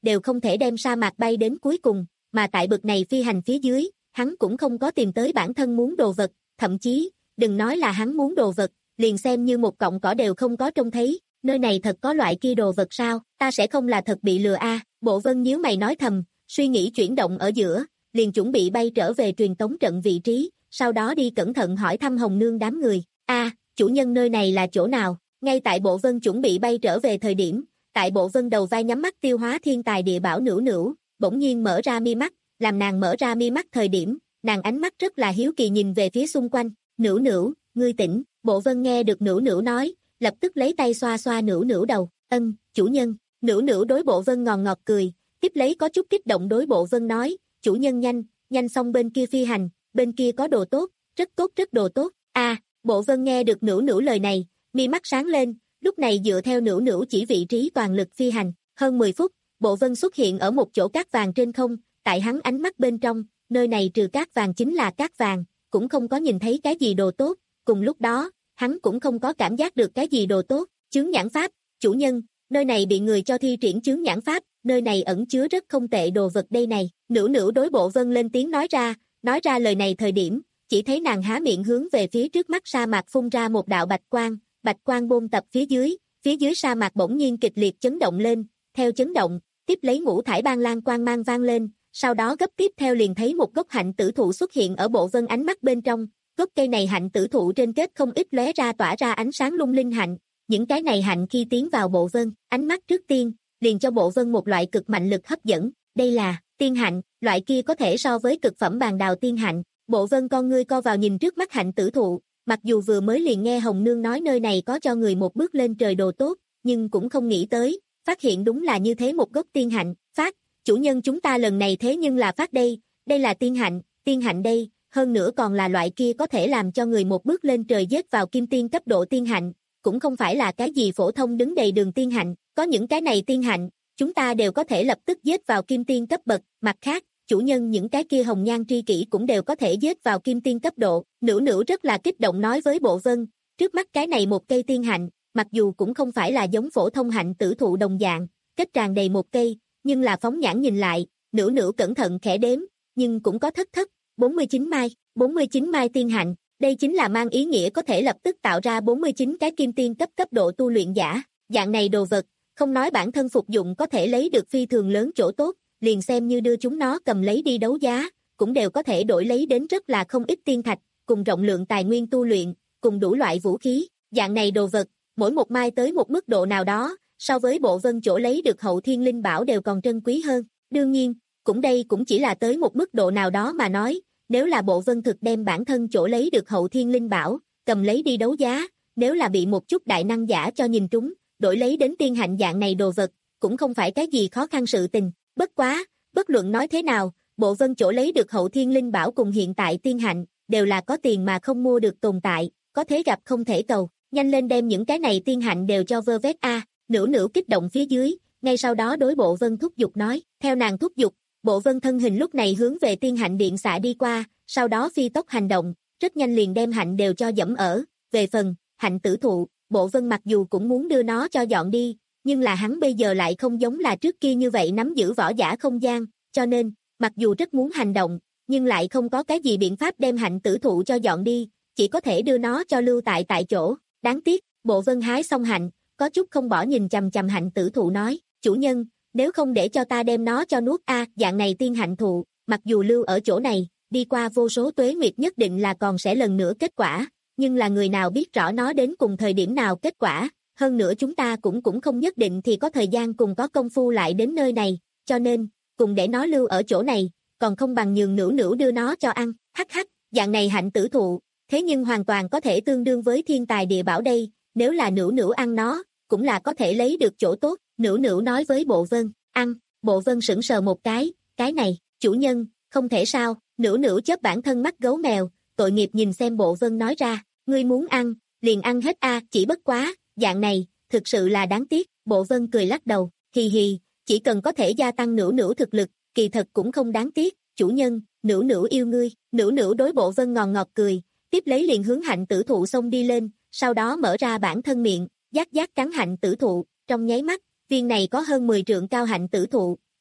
đều không thể đem sa mạc bay đến cuối cùng, mà tại bực này phi hành phía dưới, hắn cũng không có tìm tới bản thân muốn đồ vật, thậm chí, đừng nói là hắn muốn đồ vật, liền xem như một cọng cỏ đều không có trông thấy, nơi này thật có loại kia đồ vật sao, ta sẽ không là thật bị lừa a. Bộ Vân nhíu mày nói thầm, suy nghĩ chuyển động ở giữa, liền chuẩn bị bay trở về truyền tống trận vị trí, sau đó đi cẩn thận hỏi thăm Hồng Nương đám người, a, chủ nhân nơi này là chỗ nào, ngay tại Bộ Vân chuẩn bị bay trở về thời điểm, tại Bộ Vân đầu vai nhắm mắt tiêu hóa thiên tài địa bảo Nữu Nữu, bỗng nhiên mở ra mi mắt, làm nàng mở ra mi mắt thời điểm, nàng ánh mắt rất là hiếu kỳ nhìn về phía xung quanh, Nữu Nữu, ngươi tỉnh, Bộ Vân nghe được Nữu Nữu nói, lập tức lấy tay xoa xoa Nữu Nữu đầu, ân, chủ nhân, Nữu Nữu đối Bộ Vân ngòn ngọt cười, tiếp lấy có chút kích động đối Bộ Vân nói, chủ nhân nhanh, nhanh xong bên kia phi hành, bên kia có đồ tốt, rất tốt rất đồ tốt, a. Bộ Vân nghe được Nữu Nữu lời này, mi mắt sáng lên, lúc này dựa theo Nữu Nữu chỉ vị trí toàn lực phi hành, hơn mười phút, Bộ Vân xuất hiện ở một chỗ cát vàng trên không, tại hắn ánh mắt bên trong, nơi này trừ cát vàng chính là cát vàng, cũng không có nhìn thấy cái gì đồ tốt, cùng lúc đó, hắn cũng không có cảm giác được cái gì đồ tốt, chướng nhãn pháp, chủ nhân, nơi này bị người cho thi triển chướng nhãn pháp, nơi này ẩn chứa rất không tệ đồ vật đây này, Nữu Nữu đối Bộ Vân lên tiếng nói ra, nói ra lời này thời điểm, chỉ thấy nàng há miệng hướng về phía trước mắt sa mạc phun ra một đạo bạch quang, bạch quang bôn tập phía dưới, phía dưới sa mạc bỗng nhiên kịch liệt chấn động lên, theo chấn động, tiếp lấy ngũ thải ban lan quang mang vang lên, sau đó gấp tiếp theo liền thấy một gốc hạnh tử thụ xuất hiện ở Bộ Vân ánh mắt bên trong, gốc cây này hạnh tử thụ trên kết không ít lóe ra tỏa ra ánh sáng lung linh hạnh, những cái này hạnh khi tiến vào Bộ Vân, ánh mắt trước tiên, liền cho Bộ Vân một loại cực mạnh lực hấp dẫn, đây là tiên hạnh, loại kia có thể so với cực phẩm bàn đào tiên hạnh. Bộ Vân con ngươi co vào nhìn trước mắt hạnh tử thụ, mặc dù vừa mới liền nghe Hồng Nương nói nơi này có cho người một bước lên trời đồ tốt, nhưng cũng không nghĩ tới, phát hiện đúng là như thế một gốc tiên hạnh, phát, chủ nhân chúng ta lần này thế nhưng là phát đây, đây là tiên hạnh, tiên hạnh đây, hơn nữa còn là loại kia có thể làm cho người một bước lên trời giết vào kim tiên cấp độ tiên hạnh, cũng không phải là cái gì phổ thông đứng đầy đường tiên hạnh, có những cái này tiên hạnh, chúng ta đều có thể lập tức giết vào kim tiên cấp bậc, mặt khác, chủ nhân những cái kia hồng nhan tri kỷ cũng đều có thể giết vào kim tiên cấp độ, Nữu Nữu rất là kích động nói với Bộ Vân, trước mắt cái này một cây tiên hạnh, mặc dù cũng không phải là giống phổ thông hạnh tử thụ đồng dạng, kết tràn đầy một cây, nhưng là phóng nhãn nhìn lại, Nữu Nữu cẩn thận khẽ đếm, nhưng cũng có thất thất, bốn mươi chín mai, bốn mươi chín mai tiên hạnh, đây chính là mang ý nghĩa có thể lập tức tạo ra bốn mươi chín cái kim tiên cấp cấp độ tu luyện giả, dạng này đồ vật, không nói bản thân phục dụng có thể lấy được phi thường lớn chỗ tốt, liền xem như đưa chúng nó cầm lấy đi đấu giá, cũng đều có thể đổi lấy đến rất là không ít tiên thạch, cùng rộng lượng tài nguyên tu luyện, cùng đủ loại vũ khí, dạng này đồ vật, mỗi một mai tới một mức độ nào đó, so với Bộ Vân chỗ lấy được hậu thiên linh bảo đều còn trân quý hơn, đương nhiên, cũng đây cũng chỉ là tới một mức độ nào đó mà nói, nếu là Bộ Vân thực đem bản thân chỗ lấy được hậu thiên linh bảo, cầm lấy đi đấu giá, nếu là bị một chút đại năng giả cho nhìn trúng, đổi lấy đến tiên hạnh dạng này đồ vật, cũng không phải cái gì khó khăn sự tình. Bất quá, bất luận nói thế nào, Bộ Vân chỗ lấy được hậu thiên linh bảo cùng hiện tại tiên hạnh, đều là có tiền mà không mua được tồn tại, có thế gặp không thể cầu, nhanh lên đem những cái này tiên hạnh đều cho vơ vét a. Nữu Nữu kích động phía dưới, ngay sau đó đối Bộ Vân thúc giục nói, theo nàng thúc giục, Bộ Vân thân hình lúc này hướng về tiên hạnh điện xạ đi qua, sau đó phi tốc hành động, rất nhanh liền đem hạnh đều cho dẫm ở, về phần, hạnh tử thụ, Bộ Vân mặc dù cũng muốn đưa nó cho dọn đi, nhưng là hắn bây giờ lại không giống là trước kia như vậy nắm giữ võ giả không gian, cho nên, mặc dù rất muốn hành động, nhưng lại không có cái gì biện pháp đem hạnh tử thụ cho dọn đi, chỉ có thể đưa nó cho lưu tại tại chỗ, đáng tiếc, Bộ Vân hái xong hạnh, có chút không bỏ nhìn chằm chằm hạnh tử thụ nói, chủ nhân, nếu không để cho ta đem nó cho nuốt a, dạng này tiên hạnh thụ, mặc dù lưu ở chỗ này, đi qua vô số tuế nguyệt nhất định là còn sẽ lần nữa kết quả, nhưng là người nào biết rõ nó đến cùng thời điểm nào kết quả, hơn nữa chúng ta cũng cũng không nhất định thì có thời gian cùng có công phu lại đến nơi này, cho nên, cùng để nó lưu ở chỗ này, còn không bằng nhường Nữu Nữu đưa nó cho ăn, hắc hắc, dạng này hạnh tử thụ, thế nhưng hoàn toàn có thể tương đương với thiên tài địa bảo đây, nếu là Nữu Nữu ăn nó, cũng là có thể lấy được chỗ tốt, Nữu Nữu nói với Bộ Vân, ăn, Bộ Vân sững sờ một cái, cái này, chủ nhân, không thể sao, Nữu Nữu chớp bản thân mắt gấu mèo, tội nghiệp nhìn xem Bộ Vân nói ra, ngươi muốn ăn, liền ăn hết a, chỉ bất quá, dạng này, thực sự là đáng tiếc, Bộ Vân cười lắc đầu, hì hì, chỉ cần có thể gia tăng Nữu Nữu thực lực, kỳ thật cũng không đáng tiếc, chủ nhân, Nữu Nữu yêu ngươi, Nữu Nữu đối Bộ Vân ngòn ngọt cười, tiếp lấy liền hướng hạnh tử thụ xông đi lên, sau đó mở ra bản thân miệng, giác giác cắn hạnh tử thụ, trong nháy mắt, viên này có hơn mười trượng cao hạnh tử thụ,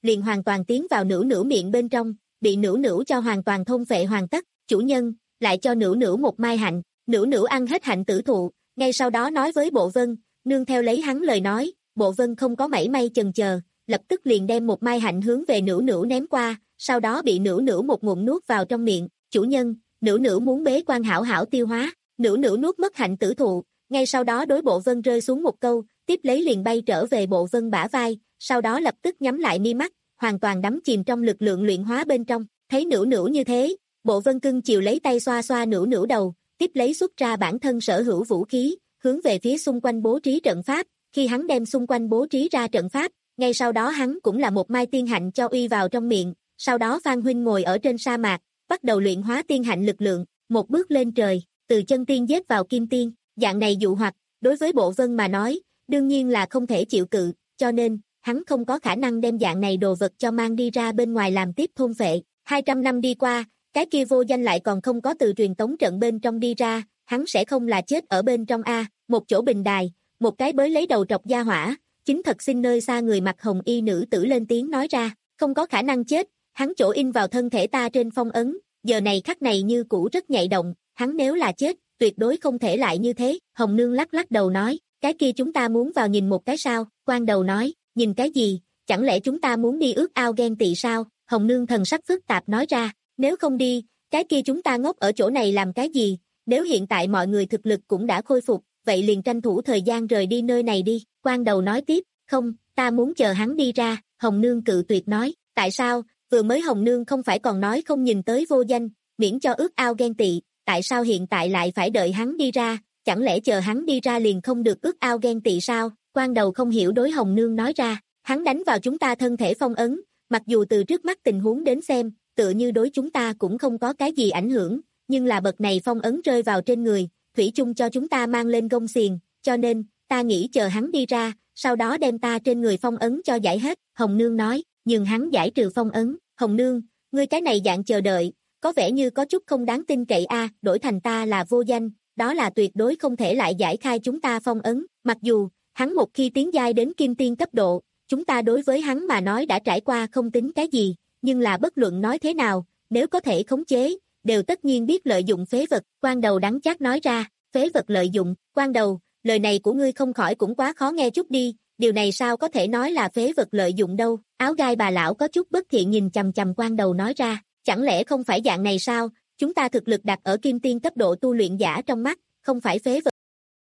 liền hoàn toàn tiến vào nữu nữu miệng bên trong, bị nữu nữu cho hoàn toàn thôn phệ hoàn tất. Chủ nhân, lại cho nữu nữu một mai hạnh. Nữu nữu ăn hết hạnh tử thụ, ngay sau đó nói với Bộ Vân, nương theo lấy hắn lời nói, Bộ Vân không có mảy may chần chờ, lập tức liền đem một mai hạnh hướng về nữu nữu ném qua, sau đó bị nữu nữu một ngụm nuốt vào trong miệng. Chủ nhân, nữu nữu muốn bế quan hảo hảo tiêu hóa. Nữu nữu nuốt mất hạnh tử thụ, ngay sau đó đối Bộ Vân rơi xuống một câu, tiếp lấy liền bay trở về Bộ Vân bả vai, sau đó lập tức nhắm lại mi mắt, hoàn toàn đắm chìm trong lực lượng luyện hóa bên trong. Thấy nữu nữu như thế, Bộ Vân cưng chiều lấy tay xoa xoa nữu nữu đầu, tiếp lấy xuất ra bản thân sở hữu vũ khí, hướng về phía xung quanh bố trí trận pháp. Khi hắn đem xung quanh bố trí ra trận pháp, ngay sau đó hắn cũng là một mai tiên hạnh cho uy vào trong miệng, sau đó Phan huynh ngồi ở trên sa mạc, bắt đầu luyện hóa tiên hạnh lực lượng, một bước lên trời, từ chân tiên giết vào kim tiên, dạng này dụ hoặc, đối với Bộ Vân mà nói, đương nhiên là không thể chịu cự, cho nên, hắn không có khả năng đem dạng này đồ vật cho mang đi ra bên ngoài làm tiếp thôn phệ. hai trăm năm đi qua, cái kia vô danh lại còn không có từ truyền tống trận bên trong đi ra, hắn sẽ không là chết ở bên trong a. Một chỗ bình đài, một cái bới lấy đầu trọc gia hỏa, chính thật xin nơi xa người mặc hồng y nữ tử lên tiếng nói ra, không có khả năng chết, hắn chỗ in vào thân thể ta trên phong ấn, giờ này khắc này như cũ rất nhạy động, hắn nếu là chết, tuyệt đối không thể lại như thế. Hồng Nương lắc lắc đầu nói, cái kia chúng ta muốn vào nhìn một cái sao? Quan Đầu nói, nhìn cái gì, chẳng lẽ chúng ta muốn đi ước ao ghen tị sao? Hồng Nương thần sắc phức tạp nói ra, nếu không đi, cái kia chúng ta ngốc ở chỗ này làm cái gì? Nếu hiện tại mọi người thực lực cũng đã khôi phục, vậy liền tranh thủ thời gian rời đi nơi này đi. Quan Đầu nói tiếp, không, ta muốn chờ hắn đi ra. Hồng Nương cự tuyệt nói, tại sao? Vừa mới Hồng Nương không phải còn nói không nhìn tới vô danh, miễn cho ước ao ghen tị, tại sao hiện tại lại phải đợi hắn đi ra? Chẳng lẽ chờ hắn đi ra liền không được ước ao ghen tị sao? Quan Đầu không hiểu đối Hồng Nương nói ra, hắn đánh vào chúng ta thân thể phong ấn, mặc dù từ trước mắt tình huống đến xem, tựa như đối chúng ta cũng không có cái gì ảnh hưởng, nhưng là bậc này phong ấn rơi vào trên người, thủy chung cho chúng ta mang lên gông xiềng, cho nên, ta nghĩ chờ hắn đi ra, sau đó đem ta trên người phong ấn cho giải hết. Hồng Nương nói, nhưng hắn giải trừ phong ấn. Hồng Nương, ngươi cái này dạng chờ đợi, có vẻ như có chút không đáng tin cậy a. Đổi thành ta là vô danh, đó là tuyệt đối không thể lại giải khai chúng ta phong ấn, mặc dù, hắn một khi tiến giai đến kim tiên cấp độ, chúng ta đối với hắn mà nói đã trải qua không tính cái gì, nhưng là bất luận nói thế nào, nếu có thể khống chế, đều tất nhiên biết lợi dụng phế vật. Quan Đầu đắng chát nói ra, phế vật lợi dụng. Quan Đầu, lời này của ngươi không khỏi cũng quá khó nghe chút đi, điều này sao có thể nói là phế vật lợi dụng đâu? Áo gai bà lão có chút bất thiện nhìn chằm chằm Quan Đầu nói ra, chẳng lẽ không phải dạng này sao? Chúng ta thực lực đặt ở kim tiên cấp độ tu luyện giả trong mắt, không phải phế vật.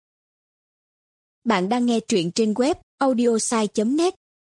Bạn đang nghe truyện trên web audiosai chấm net.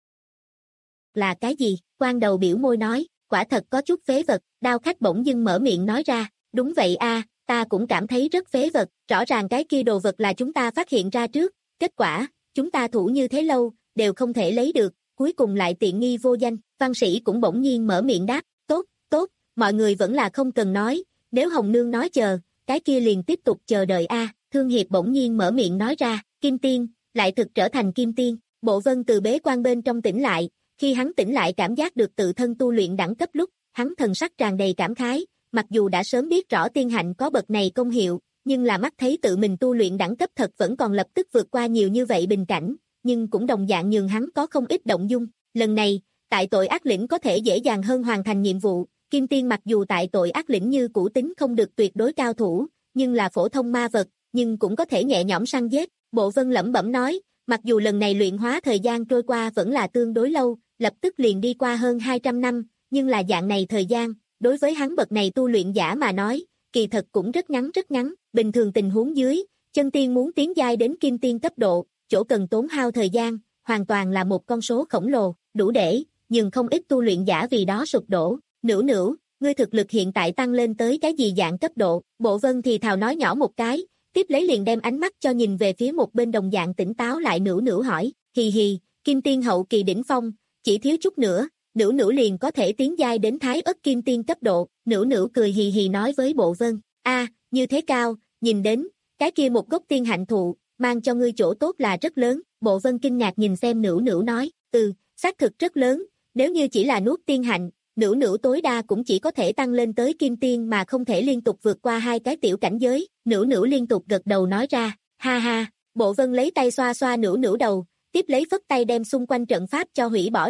Là cái gì? Quan Đầu biểu môi nói, quả thật có chút phế vật. Đao Khách bỗng dưng mở miệng nói ra, đúng vậy a, ta cũng cảm thấy rất phế vật, rõ ràng cái kia đồ vật là chúng ta phát hiện ra trước, kết quả, chúng ta thủ như thế lâu, đều không thể lấy được, cuối cùng lại tiện nghi vô danh. Văn Sĩ cũng bỗng nhiên mở miệng đáp, tốt, tốt, mọi người vẫn là không cần nói, nếu Hồng Nương nói chờ, cái kia liền tiếp tục chờ đợi a. Thương Hiệp bỗng nhiên mở miệng nói ra, Kim Tiên, lại thực trở thành Kim Tiên. Bộ Vân từ bế quan bên trong tỉnh lại, khi hắn tỉnh lại cảm giác được tự thân tu luyện đẳng cấp lúc, hắn thần sắc tràn đầy cảm khái, mặc dù đã sớm biết rõ tiên hạnh có bậc này công hiệu, nhưng là mắt thấy tự mình tu luyện đẳng cấp thật vẫn còn lập tức vượt qua nhiều như vậy bình cảnh, nhưng cũng đồng dạng nhường hắn có không ít động dung. Lần này, tại tội ác lĩnh có thể dễ dàng hơn hoàn thành nhiệm vụ, Kim Tiên mặc dù tại tội ác lĩnh như cũ tính không được tuyệt đối cao thủ, nhưng là phổ thông ma vật, nhưng cũng có thể nhẹ nhõm săn giết. Bộ Vân lẩm bẩm nói, mặc dù lần này luyện hóa thời gian trôi qua vẫn là tương đối lâu, lập tức liền đi qua hơn hai trăm năm, nhưng là dạng này thời gian, đối với hắn bậc này tu luyện giả mà nói, kỳ thật cũng rất ngắn rất ngắn. Bình thường tình huống dưới, chân tiên muốn tiến giai đến kim tiên cấp độ, chỗ cần tốn hao thời gian, hoàn toàn là một con số khổng lồ, đủ để, nhưng không ít tu luyện giả vì đó sụp đổ. Nữu nữu, ngươi thực lực hiện tại tăng lên tới cái gì dạng cấp độ? Bộ Vân thì thào nói nhỏ một cái, tiếp lấy liền đem ánh mắt cho nhìn về phía một bên đồng dạng tỉnh táo lại Nữu nữu hỏi, hì hì, kim tiên hậu kỳ đỉnh phong, chỉ thiếu chút nữa, Nữu nữu liền có thể tiến giai đến thái ất kim tiên cấp độ. Nữu nữu cười hì hì nói với Bộ Vân, a, như thế cao, nhìn đến, cái kia một gốc tiên hạnh thụ, mang cho ngươi chỗ tốt là rất lớn. Bộ Vân kinh ngạc nhìn xem Nữu nữu nói, ừ, xác thực rất lớn, nếu như chỉ là nuốt tiên hạnh, Nữu nữu tối đa cũng chỉ có thể tăng lên tới kim tiên mà không thể liên tục vượt qua hai cái tiểu cảnh giới. Nữu nữu liên tục gật đầu nói ra, ha ha. Bộ Vân lấy tay xoa xoa Nữu nữu đầu, tiếp lấy phất tay đem xung quanh trận pháp cho hủy bỏ rơi,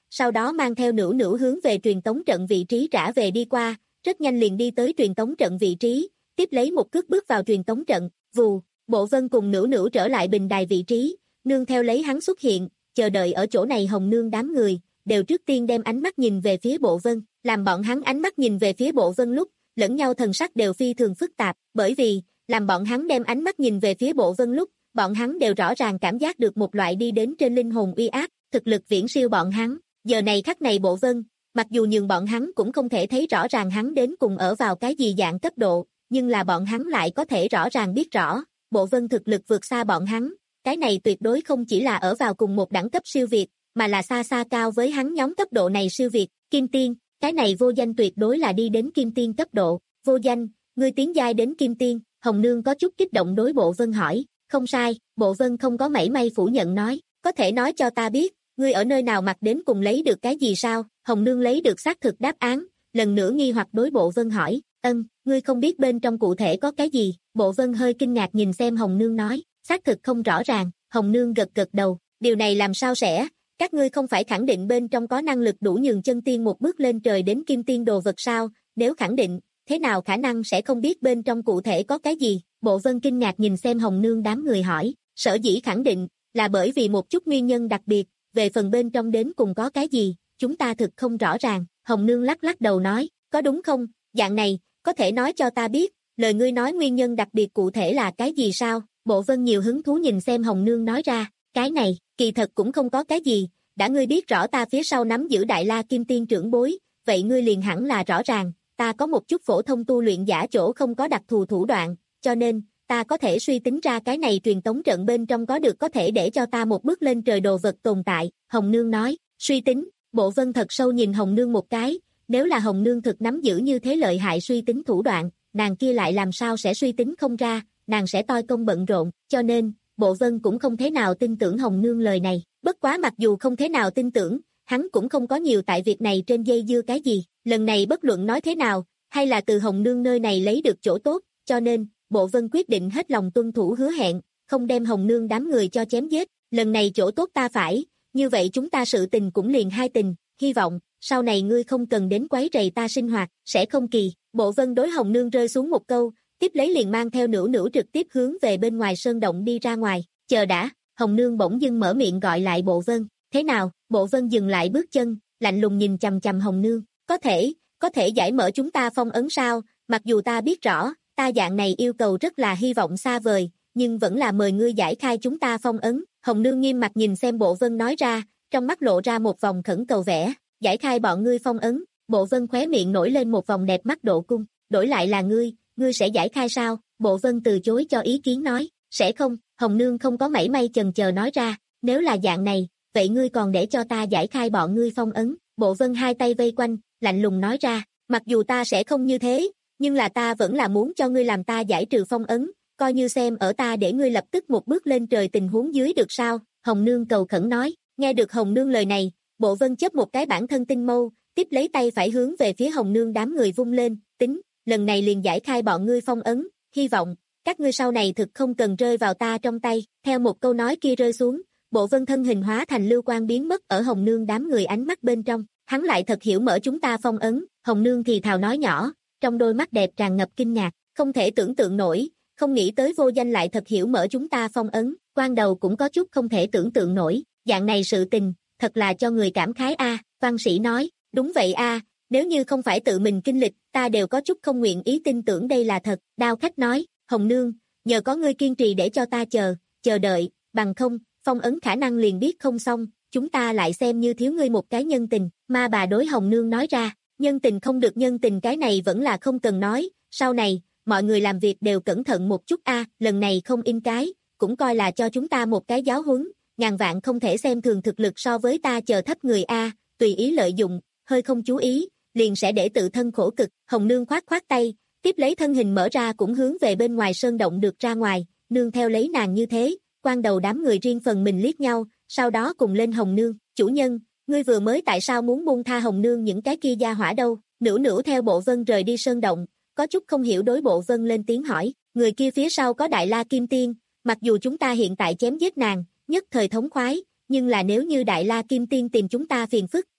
sau đó mang theo Nữu Nữu hướng về truyền tống trận vị trí rã về đi qua, rất nhanh liền đi tới truyền tống trận vị trí, tiếp lấy một cước bước vào truyền tống trận, vù, Bộ Vân cùng Nữu Nữu trở lại bình đài vị trí, nương theo lấy hắn xuất hiện, chờ đợi ở chỗ này Hồng Nương đám người, đều trước tiên đem ánh mắt nhìn về phía Bộ Vân, làm bọn hắn ánh mắt nhìn về phía Bộ Vân lúc, lẫn nhau thần sắc đều phi thường phức tạp, bởi vì, làm bọn hắn đem ánh mắt nhìn về phía Bộ Vân lúc, bọn hắn đều rõ ràng cảm giác được một loại đi đến trên linh hồn uy áp, thực lực viễn siêu bọn hắn, giờ này khắc này Bộ Vân, mặc dù nhường bọn hắn cũng không thể thấy rõ ràng hắn đến cùng ở vào cái gì dạng cấp độ, nhưng là bọn hắn lại có thể rõ ràng biết rõ, Bộ Vân thực lực vượt xa bọn hắn, cái này tuyệt đối không chỉ là ở vào cùng một đẳng cấp siêu việt, mà là xa xa cao với hắn nhóm cấp độ này siêu việt, Kim Tiên, cái này Vô Danh tuyệt đối là đi đến Kim Tiên cấp độ, Vô Danh, ngươi tiến giai đến Kim Tiên, Hồng Nương có chút kích động đối Bộ Vân hỏi, không sai, Bộ Vân không có mảy may phủ nhận nói, có thể nói cho ta biết, ngươi ở nơi nào mặc đến cùng lấy được cái gì sao, Hồng Nương lấy được xác thực đáp án, lần nữa nghi hoặc đối Bộ Vân hỏi, ân, ngươi không biết bên trong cụ thể có cái gì, Bộ Vân hơi kinh ngạc nhìn xem Hồng Nương nói, xác thực không rõ ràng, Hồng Nương gật gật đầu, điều này làm sao sẽ, các ngươi không phải khẳng định bên trong có năng lực đủ nhường chân tiên một bước lên trời đến Kim Tiên đồ vật sao, nếu khẳng định, thế nào khả năng sẽ không biết bên trong cụ thể có cái gì, Bộ Vân kinh ngạc nhìn xem Hồng Nương đám người hỏi, sở dĩ khẳng định, là bởi vì một chút nguyên nhân đặc biệt, về phần bên trong đến cùng có cái gì, chúng ta thực không rõ ràng, Hồng Nương lắc lắc đầu nói, có đúng không, dạng này, có thể nói cho ta biết, lời ngươi nói nguyên nhân đặc biệt cụ thể là cái gì sao, Bộ Vân nhiều hứng thú nhìn xem Hồng Nương nói ra, cái này, kỳ thật cũng không có cái gì, đã ngươi biết rõ ta phía sau nắm giữ Đại La Kim Tiên trưởng bối, vậy ngươi liền hẳn là rõ ràng, ta có một chút phổ thông tu luyện giả chỗ không có đặc thù thủ đoạn, cho nên, ta có thể suy tính ra cái này truyền tống trận bên trong có được có thể để cho ta một bước lên trời đồ vật tồn tại, Hồng Nương nói, suy tính, Bộ Vân thật sâu nhìn Hồng Nương một cái, nếu là Hồng Nương thực nắm giữ như thế lợi hại suy tính thủ đoạn, nàng kia lại làm sao sẽ suy tính không ra, nàng sẽ toi công bận rộn, cho nên, Bộ Vân cũng không thế nào tin tưởng Hồng Nương lời này, bất quá mặc dù không thế nào tin tưởng, hắn cũng không có nhiều tại việc này trên dây dưa cái gì, lần này bất luận nói thế nào, hay là từ Hồng Nương nơi này lấy được chỗ tốt, cho nên, Bộ Vân quyết định hết lòng tuân thủ hứa hẹn, không đem Hồng Nương đám người cho chém giết, lần này chỗ tốt ta phải, như vậy chúng ta sự tình cũng liền hai tình, hy vọng, sau này ngươi không cần đến quấy rầy ta sinh hoạt, sẽ không kỳ, Bộ Vân đối Hồng Nương rơi xuống một câu, tiếp lấy liền mang theo Nữu Nữu trực tiếp hướng về bên ngoài sơn động đi ra ngoài, chờ đã, Hồng Nương bỗng dưng mở miệng gọi lại Bộ Vân, thế nào, Bộ Vân dừng lại bước chân, lạnh lùng nhìn chằm chằm Hồng Nương, có thể, có thể giải mở chúng ta phong ấn sao, mặc dù ta biết rõ, ta dạng này yêu cầu rất là hy vọng xa vời, nhưng vẫn là mời ngươi giải khai chúng ta phong ấn, Hồng Nương nghiêm mặt nhìn xem Bộ Vân nói ra, trong mắt lộ ra một vòng khẩn cầu vẻ, giải khai bọn ngươi phong ấn, Bộ Vân khóe miệng nổi lên một vòng đẹp mắt độ cung, đổi lại là ngươi, ngươi sẽ giải khai sao, Bộ Vân từ chối cho ý kiến nói, sẽ không, Hồng Nương không có mảy may chần chờ nói ra, nếu là dạng này, vậy ngươi còn để cho ta giải khai bọn ngươi phong ấn, Bộ Vân hai tay vây quanh, lạnh lùng nói ra, mặc dù ta sẽ không như thế, nhưng là ta vẫn là muốn cho ngươi làm ta giải trừ phong ấn, coi như xem ở ta để ngươi lập tức một bước lên trời tình huống dưới được sao, Hồng Nương cầu khẩn nói, nghe được Hồng Nương lời này, Bộ Vân chớp một cái bản thân tinh mâu, tiếp lấy tay phải hướng về phía Hồng Nương đám người vung lên, tính, lần này liền giải khai bọn ngươi phong ấn, hy vọng, các ngươi sau này thực không cần rơi vào ta trong tay, theo một câu nói kia rơi xuống, Bộ Vân thân hình hóa thành lưu quang biến mất ở Hồng Nương đám người ánh mắt bên trong, hắn lại thật hiểu mở chúng ta phong ấn, Hồng Nương thì thào nói nhỏ, trong đôi mắt đẹp tràn ngập kinh ngạc, không thể tưởng tượng nổi, không nghĩ tới Vô Danh lại thật hiểu mở chúng ta phong ấn, quan đầu cũng có chút không thể tưởng tượng nổi, dạng này sự tình, thật là cho người cảm khái a, văn sĩ nói, đúng vậy a, nếu như không phải tự mình kinh lịch, ta đều có chút không nguyện ý tin tưởng đây là thật, Đao Khách nói, Hồng Nương, nhờ có ngươi kiên trì để cho ta chờ, chờ đợi, bằng không, phong ấn khả năng liền biết không xong, chúng ta lại xem như thiếu ngươi một cái nhân tình, ma bà đối Hồng Nương nói ra, nhân tình không được nhân tình cái này vẫn là không cần nói, sau này, mọi người làm việc đều cẩn thận một chút a, lần này không in cái, cũng coi là cho chúng ta một cái giáo huấn, ngàn vạn không thể xem thường thực lực so với ta chờ thấp người a, tùy ý lợi dụng, hơi không chú ý, liền sẽ để tự thân khổ cực, Hồng Nương khoát khoát tay, tiếp lấy thân hình mở ra cũng hướng về bên ngoài sơn động được ra ngoài, nương theo lấy nàng như thế, quan đầu đám người riêng phần mình liếc nhau, sau đó cùng lên Hồng Nương, chủ nhân, ngươi vừa mới tại sao muốn buông tha Hồng Nương những cái kia gia hỏa đâu, Nữu Nữu theo Bộ Vân rời đi sơn động, có chút không hiểu đối Bộ Vân lên tiếng hỏi, người kia phía sau có Đại La Kim Tiên, mặc dù chúng ta hiện tại chém giết nàng, nhất thời thống khoái, nhưng là nếu như Đại La Kim Tiên tìm chúng ta phiền phức,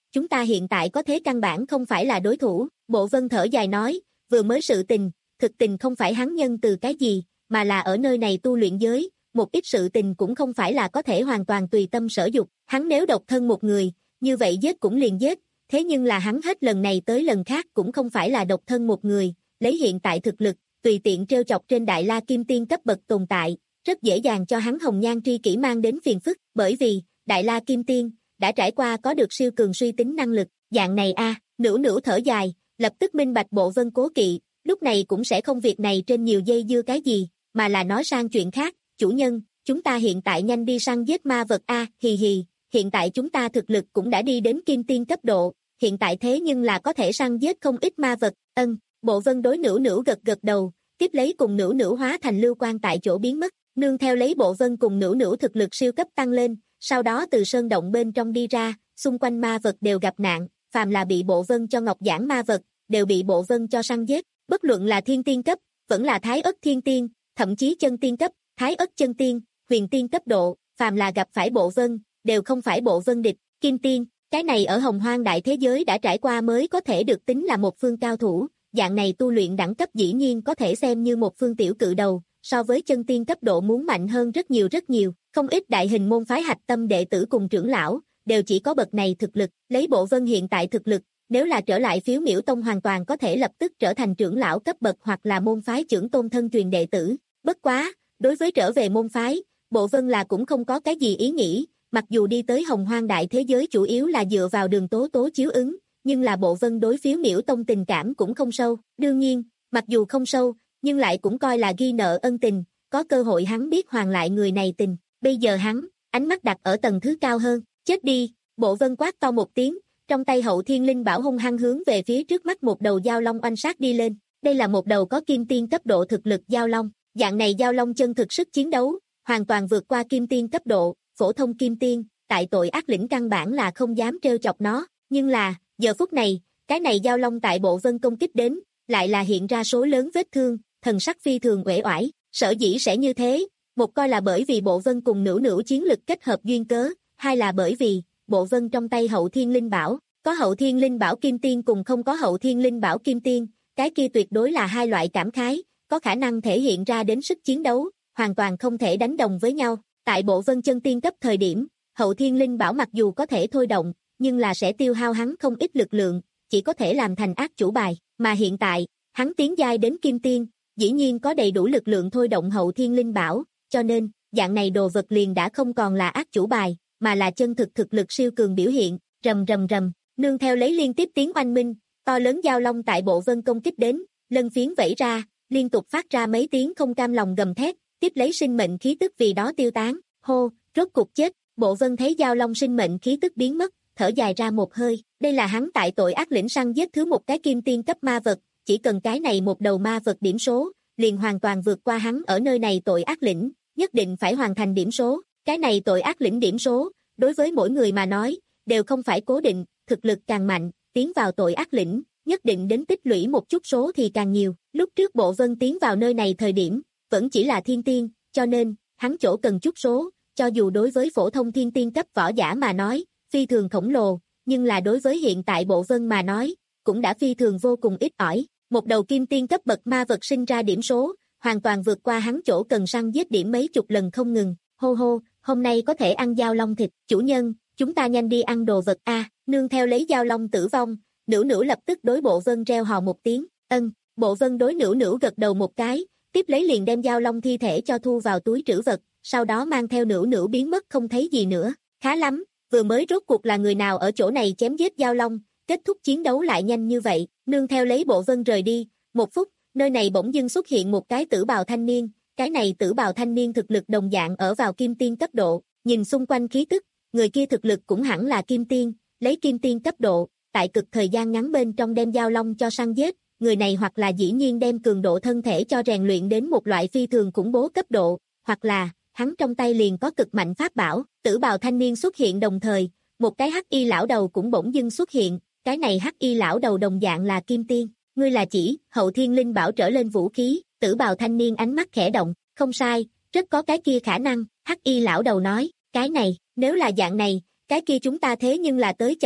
chúng ta hiện tại có thế căn bản không phải là đối thủ. Bộ Vân thở dài nói, vừa mới sự tình, thực tình không phải hắn nhân từ cái gì, mà là ở nơi này tu luyện giới, một ít sự tình cũng không phải là có thể hoàn toàn tùy tâm sở dục, hắn nếu độc thân một người, như vậy giết cũng liền giết, thế nhưng là hắn hết lần này tới lần khác cũng không phải là độc thân một người, lấy hiện tại thực lực, tùy tiện trêu chọc trên Đại La Kim Tiên cấp bậc tồn tại, rất dễ dàng cho hắn hồng nhan tri kỷ mang đến phiền phức, bởi vì, Đại La Kim Tiên, đã trải qua có được siêu cường suy tính năng lực, dạng này a, nữu nữu thở dài, lập tức minh bạch Bộ Vân cố kỵ, lúc này cũng sẽ không việc này trên nhiều dây dưa cái gì, mà là nói sang chuyện khác, chủ nhân, chúng ta hiện tại nhanh đi săn giết ma vật a, hì hì, hiện tại chúng ta thực lực cũng đã đi đến Kim Tiên cấp độ, hiện tại thế nhưng là có thể săn giết không ít ma vật, ân, Bộ Vân đối nữu nữu gật gật đầu, tiếp lấy cùng nữu nữu hóa thành lưu quan tại chỗ biến mất, nương theo lấy Bộ Vân cùng nữu nữu thực lực siêu cấp tăng lên, sau đó từ sơn động bên trong đi ra, xung quanh ma vật đều gặp nạn, phàm là bị Bộ Vân cho ngọc giản ma vật, đều bị Bộ Vân cho săn giết, bất luận là thiên tiên cấp, vẫn là thái ất thiên tiên, thậm chí chân tiên cấp, thái ất chân tiên, huyền tiên cấp độ, phàm là gặp phải Bộ Vân, đều không phải Bộ Vân địch, kim tiên, cái này ở hồng hoang đại thế giới đã trải qua mới có thể được tính là một phương cao thủ, dạng này tu luyện đẳng cấp dĩ nhiên có thể xem như một phương tiểu cự đầu, so với chân tiên cấp độ muốn mạnh hơn rất nhiều rất nhiều, không ít đại hình môn phái hạch tâm đệ tử cùng trưởng lão, đều chỉ có bậc này thực lực, lấy Bộ Vân hiện tại thực lực, nếu là trở lại Phiếu Miểu Tông hoàn toàn có thể lập tức trở thành trưởng lão cấp bậc hoặc là môn phái trưởng tôn thân truyền đệ tử, bất quá, đối với trở về môn phái, Bộ Vân là cũng không có cái gì ý nghĩ, mặc dù đi tới hồng hoang đại thế giới chủ yếu là dựa vào Đường Tố Tố chiếu ứng, nhưng là Bộ Vân đối Phiếu Miểu Tông tình cảm cũng không sâu, đương nhiên, mặc dù không sâu, nhưng lại cũng coi là ghi nợ ân tình, có cơ hội hắn biết hoàn lại người này tình, bây giờ hắn, ánh mắt đặt ở tầng thứ cao hơn, chết đi, Bộ Vân quát to một tiếng, trong tay Hậu Thiên Linh Bảo hung hăng hướng về phía trước mắt một đầu giao long oanh sát đi lên, đây là một đầu có kim tiên cấp độ thực lực giao long, dạng này giao long chân thực sức chiến đấu, hoàn toàn vượt qua kim tiên cấp độ, phổ thông kim tiên, tại tội ác lĩnh căn bản là không dám trêu chọc nó, nhưng là, giờ phút này, cái này giao long tại Bộ Vân công kích đến, lại là hiện ra số lớn vết thương, thần sắc phi thường uể oải, sở dĩ sẽ như thế, một coi là bởi vì Bộ Vân cùng nữu nữu chiến lực kết hợp duyên cớ, hai là bởi vì, Bộ Vân trong tay Hậu Thiên Linh Bảo, có Hậu Thiên Linh Bảo Kim Tiên cùng không có Hậu Thiên Linh Bảo Kim Tiên, cái kia tuyệt đối là hai loại cảm khái, có khả năng thể hiện ra đến sức chiến đấu, hoàn toàn không thể đánh đồng với nhau, tại Bộ Vân chân tiên cấp thời điểm, Hậu Thiên Linh Bảo mặc dù có thể thôi động, nhưng là sẽ tiêu hao hắn không ít lực lượng, chỉ có thể làm thành ác chủ bài, mà hiện tại, hắn tiến giai đến Kim Tiên, dĩ nhiên có đầy đủ lực lượng thôi động Hậu Thiên Linh Bảo, cho nên, dạng này đồ vật liền đã không còn là ác chủ bài, mà là chân thực thực lực siêu cường biểu hiện, rầm rầm rầm, nương theo lấy liên tiếp tiếng oanh minh, to lớn giao long tại Bộ Vân công kích đến, lân phiến vẫy ra, liên tục phát ra mấy tiếng không cam lòng gầm thét, tiếp lấy sinh mệnh khí tức vì đó tiêu tán, hô, rốt cục chết, Bộ Vân thấy giao long sinh mệnh khí tức biến mất, thở dài ra một hơi, đây là hắn tại tội ác lĩnh săn giết thứ một cái kim tiên cấp ma vật, chỉ cần cái này một đầu ma vật điểm số, liền hoàn toàn vượt qua hắn ở nơi này tội ác lĩnh, nhất định phải hoàn thành điểm số, cái này tội ác lĩnh điểm số, đối với mỗi người mà nói, đều không phải cố định, thực lực càng mạnh, tiến vào tội ác lĩnh, nhất định đến tích lũy một chút số thì càng nhiều, lúc trước Bộ Vân tiến vào nơi này thời điểm, vẫn chỉ là thiên tiên, cho nên, hắn chỗ cần chút số, cho dù đối với phổ thông thiên tiên cấp võ giả mà nói, phi thường khổng lồ, nhưng là đối với hiện tại Bộ Vân mà nói, cũng đã phi thường vô cùng ít ỏi, một đầu kim tiên cấp bậc ma vật sinh ra điểm số, hoàn toàn vượt qua hắn chỗ cần săn giết điểm mấy chục lần không ngừng, hô hô, hôm nay có thể ăn dao long thịt, chủ nhân, chúng ta nhanh đi ăn đồ vật a, nương theo lấy dao long tử vong, nữu nữu lập tức đối Bộ Vân reo hò một tiếng, ân, Bộ Vân đối nữu nữu gật đầu một cái, tiếp lấy liền đem dao long thi thể cho thu vào túi trữ vật, sau đó mang theo nữu nữu biến mất không thấy gì nữa, khá lắm, vừa mới rốt cuộc là người nào ở chỗ này chém giết dao long, kết thúc chiến đấu lại nhanh như vậy, nương theo lấy Bộ Vân rời đi, một phút, nơi này bỗng dưng xuất hiện một cái tử bào thanh niên, cái này tử bào thanh niên thực lực đồng dạng ở vào kim tiên cấp độ, nhìn xung quanh khí tức, người kia thực lực cũng hẳn là kim tiên, lấy kim tiên cấp độ, tại cực thời gian ngắn bên trong đem dao long cho săn giết, người này hoặc là dĩ nhiên đem cường độ thân thể cho rèn luyện đến một loại phi thường khủng bố cấp độ, hoặc là, hắn trong tay liền có cực mạnh pháp bảo, tử bào thanh niên xuất hiện đồng thời, một cái hắc y lão đầu cũng bỗng dưng xuất hiện, cái này hắc y lão đầu đồng dạng là kim tiên, ngươi là chỉ, Hậu Thiên Linh Bảo trở lên vũ khí, tử bào thanh niên ánh mắt khẽ động, không sai, rất có cái kia khả năng, hắc y lão đầu nói, cái này, nếu là dạng này, cái kia chúng ta thế nhưng là tới chậm,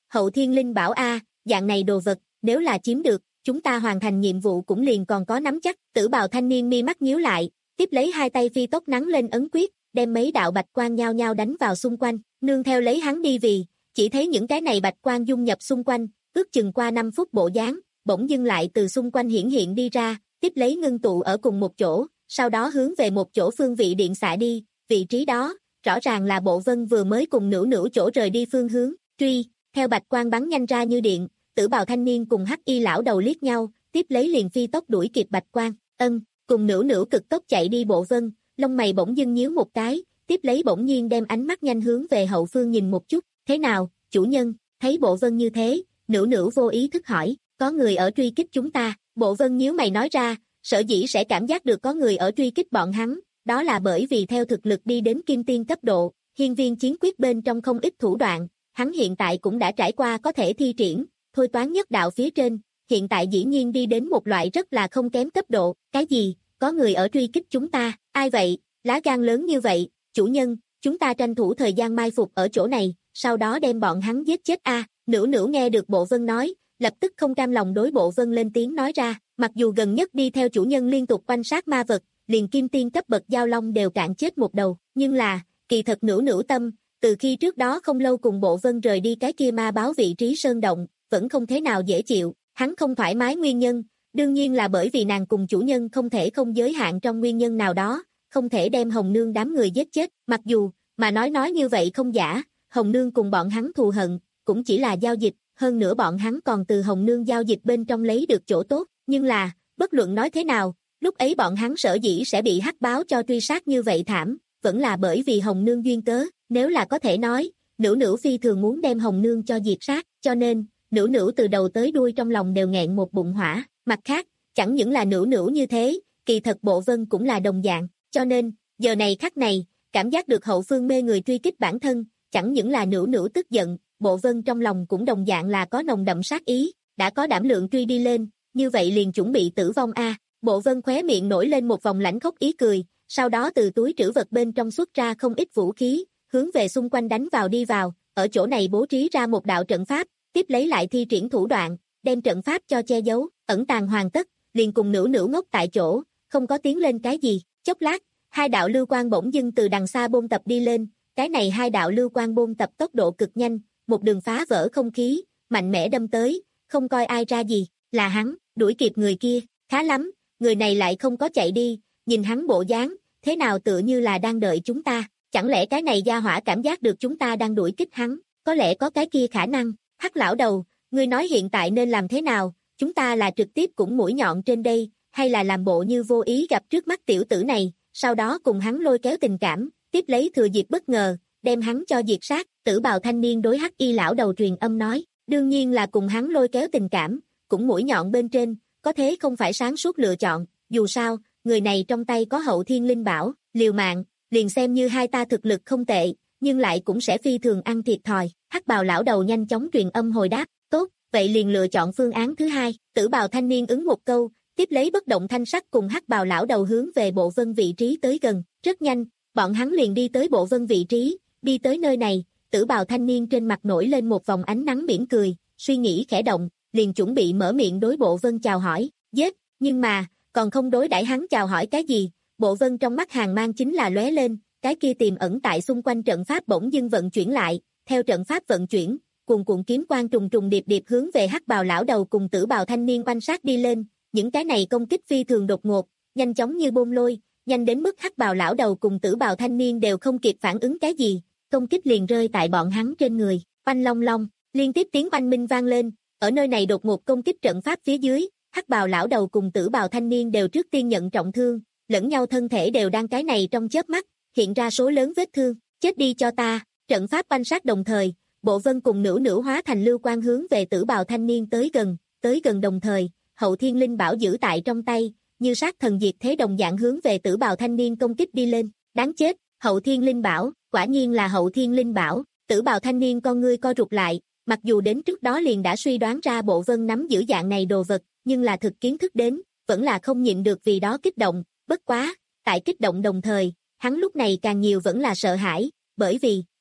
Hậu Thiên Linh Bảo a, dạng này đồ vật, nếu là chiếm được, chúng ta hoàn thành nhiệm vụ cũng liền còn có nắm chắc. Tử bào thanh niên mi mắt nhíu lại, tiếp lấy hai tay phi tốc nắng lên ấn quyết, đem mấy đạo bạch quang nhao nhao đánh vào xung quanh, nương theo lấy hắn đi vì, chỉ thấy những cái này bạch quang dung nhập xung quanh, ước chừng qua năm phút bộ dáng, bỗng dưng lại từ xung quanh hiển hiện đi ra, tiếp lấy ngưng tụ ở cùng một chỗ, sau đó hướng về một chỗ phương vị điện xạ đi, vị trí đó, rõ ràng là Bộ Vân vừa mới cùng Nữu Nữu chỗ rời đi phương hướng, truy, theo bạch quang bắn nhanh ra như điện, Tử bào thanh niên cùng Hắc Y lão đầu liếc nhau, tiếp lấy liền phi tốc đuổi kịp bạch quang, ân, cùng Nữu Nữu cực tốc chạy đi Bộ Vân, lông mày bỗng dưng nhíu một cái, tiếp lấy bỗng nhiên đem ánh mắt nhanh hướng về hậu phương nhìn một chút, thế nào, chủ nhân, thấy Bộ Vân như thế, Nữu Nữu vô ý thức hỏi, có người ở truy kích chúng ta, Bộ Vân nhíu mày nói ra, sở dĩ sẽ cảm giác được có người ở truy kích bọn hắn, đó là bởi vì theo thực lực đi đến kim tiên cấp độ, hiên viên chiến quyết bên trong không ít thủ đoạn, hắn hiện tại cũng đã trải qua có thể thi triển, thôi toán nhất đạo phía trên, hiện tại dĩ nhiên đi đến một loại rất là không kém cấp độ, cái gì, có người ở truy kích chúng ta, ai vậy, lá gan lớn như vậy, chủ nhân, chúng ta tranh thủ thời gian mai phục ở chỗ này, sau đó đem bọn hắn giết chết a. À, Nữu Nữu nghe được Bộ Vân nói, lập tức không cam lòng đối Bộ Vân lên tiếng nói ra, mặc dù gần nhất đi theo chủ nhân liên tục quan sát ma vật, liền kim tiên cấp bậc giao long đều cạn chết một đầu, nhưng là, kỳ thật Nữu Nữu tâm, từ khi trước đó không lâu cùng Bộ Vân rời đi cái kia ma báo vị trí sơn động, vẫn không thế nào dễ chịu, hắn không thoải mái nguyên nhân, đương nhiên là bởi vì nàng cùng chủ nhân không thể không giới hạn trong nguyên nhân nào đó, không thể đem Hồng Nương đám người giết chết, mặc dù, mà nói nói như vậy không giả, Hồng Nương cùng bọn hắn thù hận, cũng chỉ là giao dịch, hơn nữa bọn hắn còn từ Hồng Nương giao dịch bên trong lấy được chỗ tốt, nhưng là, bất luận nói thế nào, lúc ấy bọn hắn sở dĩ sẽ bị hắc báo cho truy sát như vậy thảm, vẫn là bởi vì Hồng Nương duyên cớ, nếu là có thể nói, Nữu Nữu phi thường muốn đem Hồng Nương cho diệt sát, cho nên, Nữu Nữu từ đầu tới đuôi trong lòng đều nghẹn một bụng hỏa, mặt khác, chẳng những là Nữu Nữu như thế, kỳ thật Bộ Vân cũng là đồng dạng, cho nên, giờ này khắc này, cảm giác được hậu phương mê người truy kích bản thân, chẳng những là Nữu Nữu tức giận, Bộ Vân trong lòng cũng đồng dạng là có nồng đậm sát ý, đã có đảm lượng truy đi lên, như vậy liền chuẩn bị tử vong a. À. Bộ Vân khóe miệng nổi lên một vòng lãnh khốc ý cười, sau đó từ túi trữ vật bên trong xuất ra không ít vũ khí, hướng về xung quanh đánh vào đi vào, ở chỗ này bố trí ra một đạo trận pháp, tiếp lấy lại thi triển thủ đoạn, đem trận pháp cho che giấu, ẩn tàng hoàn tất, liền cùng Nữu Nữu ngốc tại chỗ, không có tiến lên cái gì, chốc lát, hai đạo lưu quang bỗng dưng từ đằng xa bôn tập đi lên, cái này hai đạo lưu quang bôn tập tốc độ cực nhanh, một đường phá vỡ không khí, mạnh mẽ đâm tới, không coi ai ra gì, là hắn, đuổi kịp người kia, khá lắm, người này lại không có chạy đi, nhìn hắn bộ dáng, thế nào tựa như là đang đợi chúng ta, chẳng lẽ cái này gia hỏa cảm giác được chúng ta đang đuổi kích hắn, có lẽ có cái kia khả năng, Hắc lão đầu, ngươi nói hiện tại nên làm thế nào, chúng ta là trực tiếp cũng mũi nhọn trên đây, hay là làm bộ như vô ý gặp trước mắt tiểu tử này, sau đó cùng hắn lôi kéo tình cảm, tiếp lấy thừa dịp bất ngờ, đem hắn cho diệt sát, Tử bào thanh niên đối Hắc Y lão đầu truyền âm nói, đương nhiên là cùng hắn lôi kéo tình cảm, cũng mũi nhọn bên trên, có thế không phải sáng suốt lựa chọn, dù sao, người này trong tay có hậu thiên linh bảo, liều mạng, liền xem như hai ta thực lực không tệ, nhưng lại cũng sẽ phi thường ăn thiệt thòi, Hắc bào lão đầu nhanh chóng truyền âm hồi đáp, tốt, vậy liền lựa chọn phương án thứ hai, Tử bào thanh niên ứng một câu, tiếp lấy bất động thanh sắc cùng Hắc bào lão đầu hướng về Bộ Vân vị trí tới gần, rất nhanh, bọn hắn liền đi tới Bộ Vân vị trí, đi tới nơi này, Tử bào thanh niên trên mặt nổi lên một vòng ánh nắng mỉm cười, suy nghĩ khẽ động, liền chuẩn bị mở miệng đối Bộ Vân chào hỏi, giết, nhưng mà, còn không đối đãi hắn chào hỏi cái gì, Bộ Vân trong mắt hàng mang chính là lóe lên, cái kia tiềm ẩn tại xung quanh trận pháp bỗng dưng vận chuyển lại, theo trận pháp vận chuyển, cuồn cuộn kiếm quang trùng trùng điệp điệp hướng về Hắc bào lão đầu cùng Tử bào thanh niên oanh sát đi lên, những cái này công kích phi thường đột ngột, nhanh chóng như bom lôi, nhanh đến mức Hắc bào lão đầu cùng Tử bào thanh niên đều không kịp phản ứng cái gì, công kích liền rơi tại bọn hắn trên người, oanh long long, liên tiếp tiếng oanh minh vang lên, ở nơi này đột ngột công kích trận pháp phía dưới, Hắc bào lão đầu cùng Tử bào thanh niên đều trước tiên nhận trọng thương, lẫn nhau thân thể đều đang cái này trong chớp mắt, hiện ra số lớn vết thương, chết đi cho ta, trận pháp oanh sát đồng thời, Bộ Vân cùng Nữu Nữu hóa thành lưu quang hướng về Tử bào thanh niên tới gần, tới gần đồng thời, hậu thiên linh bảo giữ tại trong tay, như sát thần diệt thế đồng dạng hướng về Tử bào thanh niên công kích đi lên, đáng chết, hậu thiên linh bảo, quả nhiên là hậu thiên linh bảo, Tử bào thanh niên con ngươi co rụt lại, mặc dù đến trước đó liền đã suy đoán ra Bộ Vân nắm giữ dạng này đồ vật, nhưng là thực kiến thức đến, vẫn là không nhịn được vì đó kích động, bất quá, tại kích động đồng thời, hắn lúc này càng nhiều vẫn là sợ hãi, bởi vì,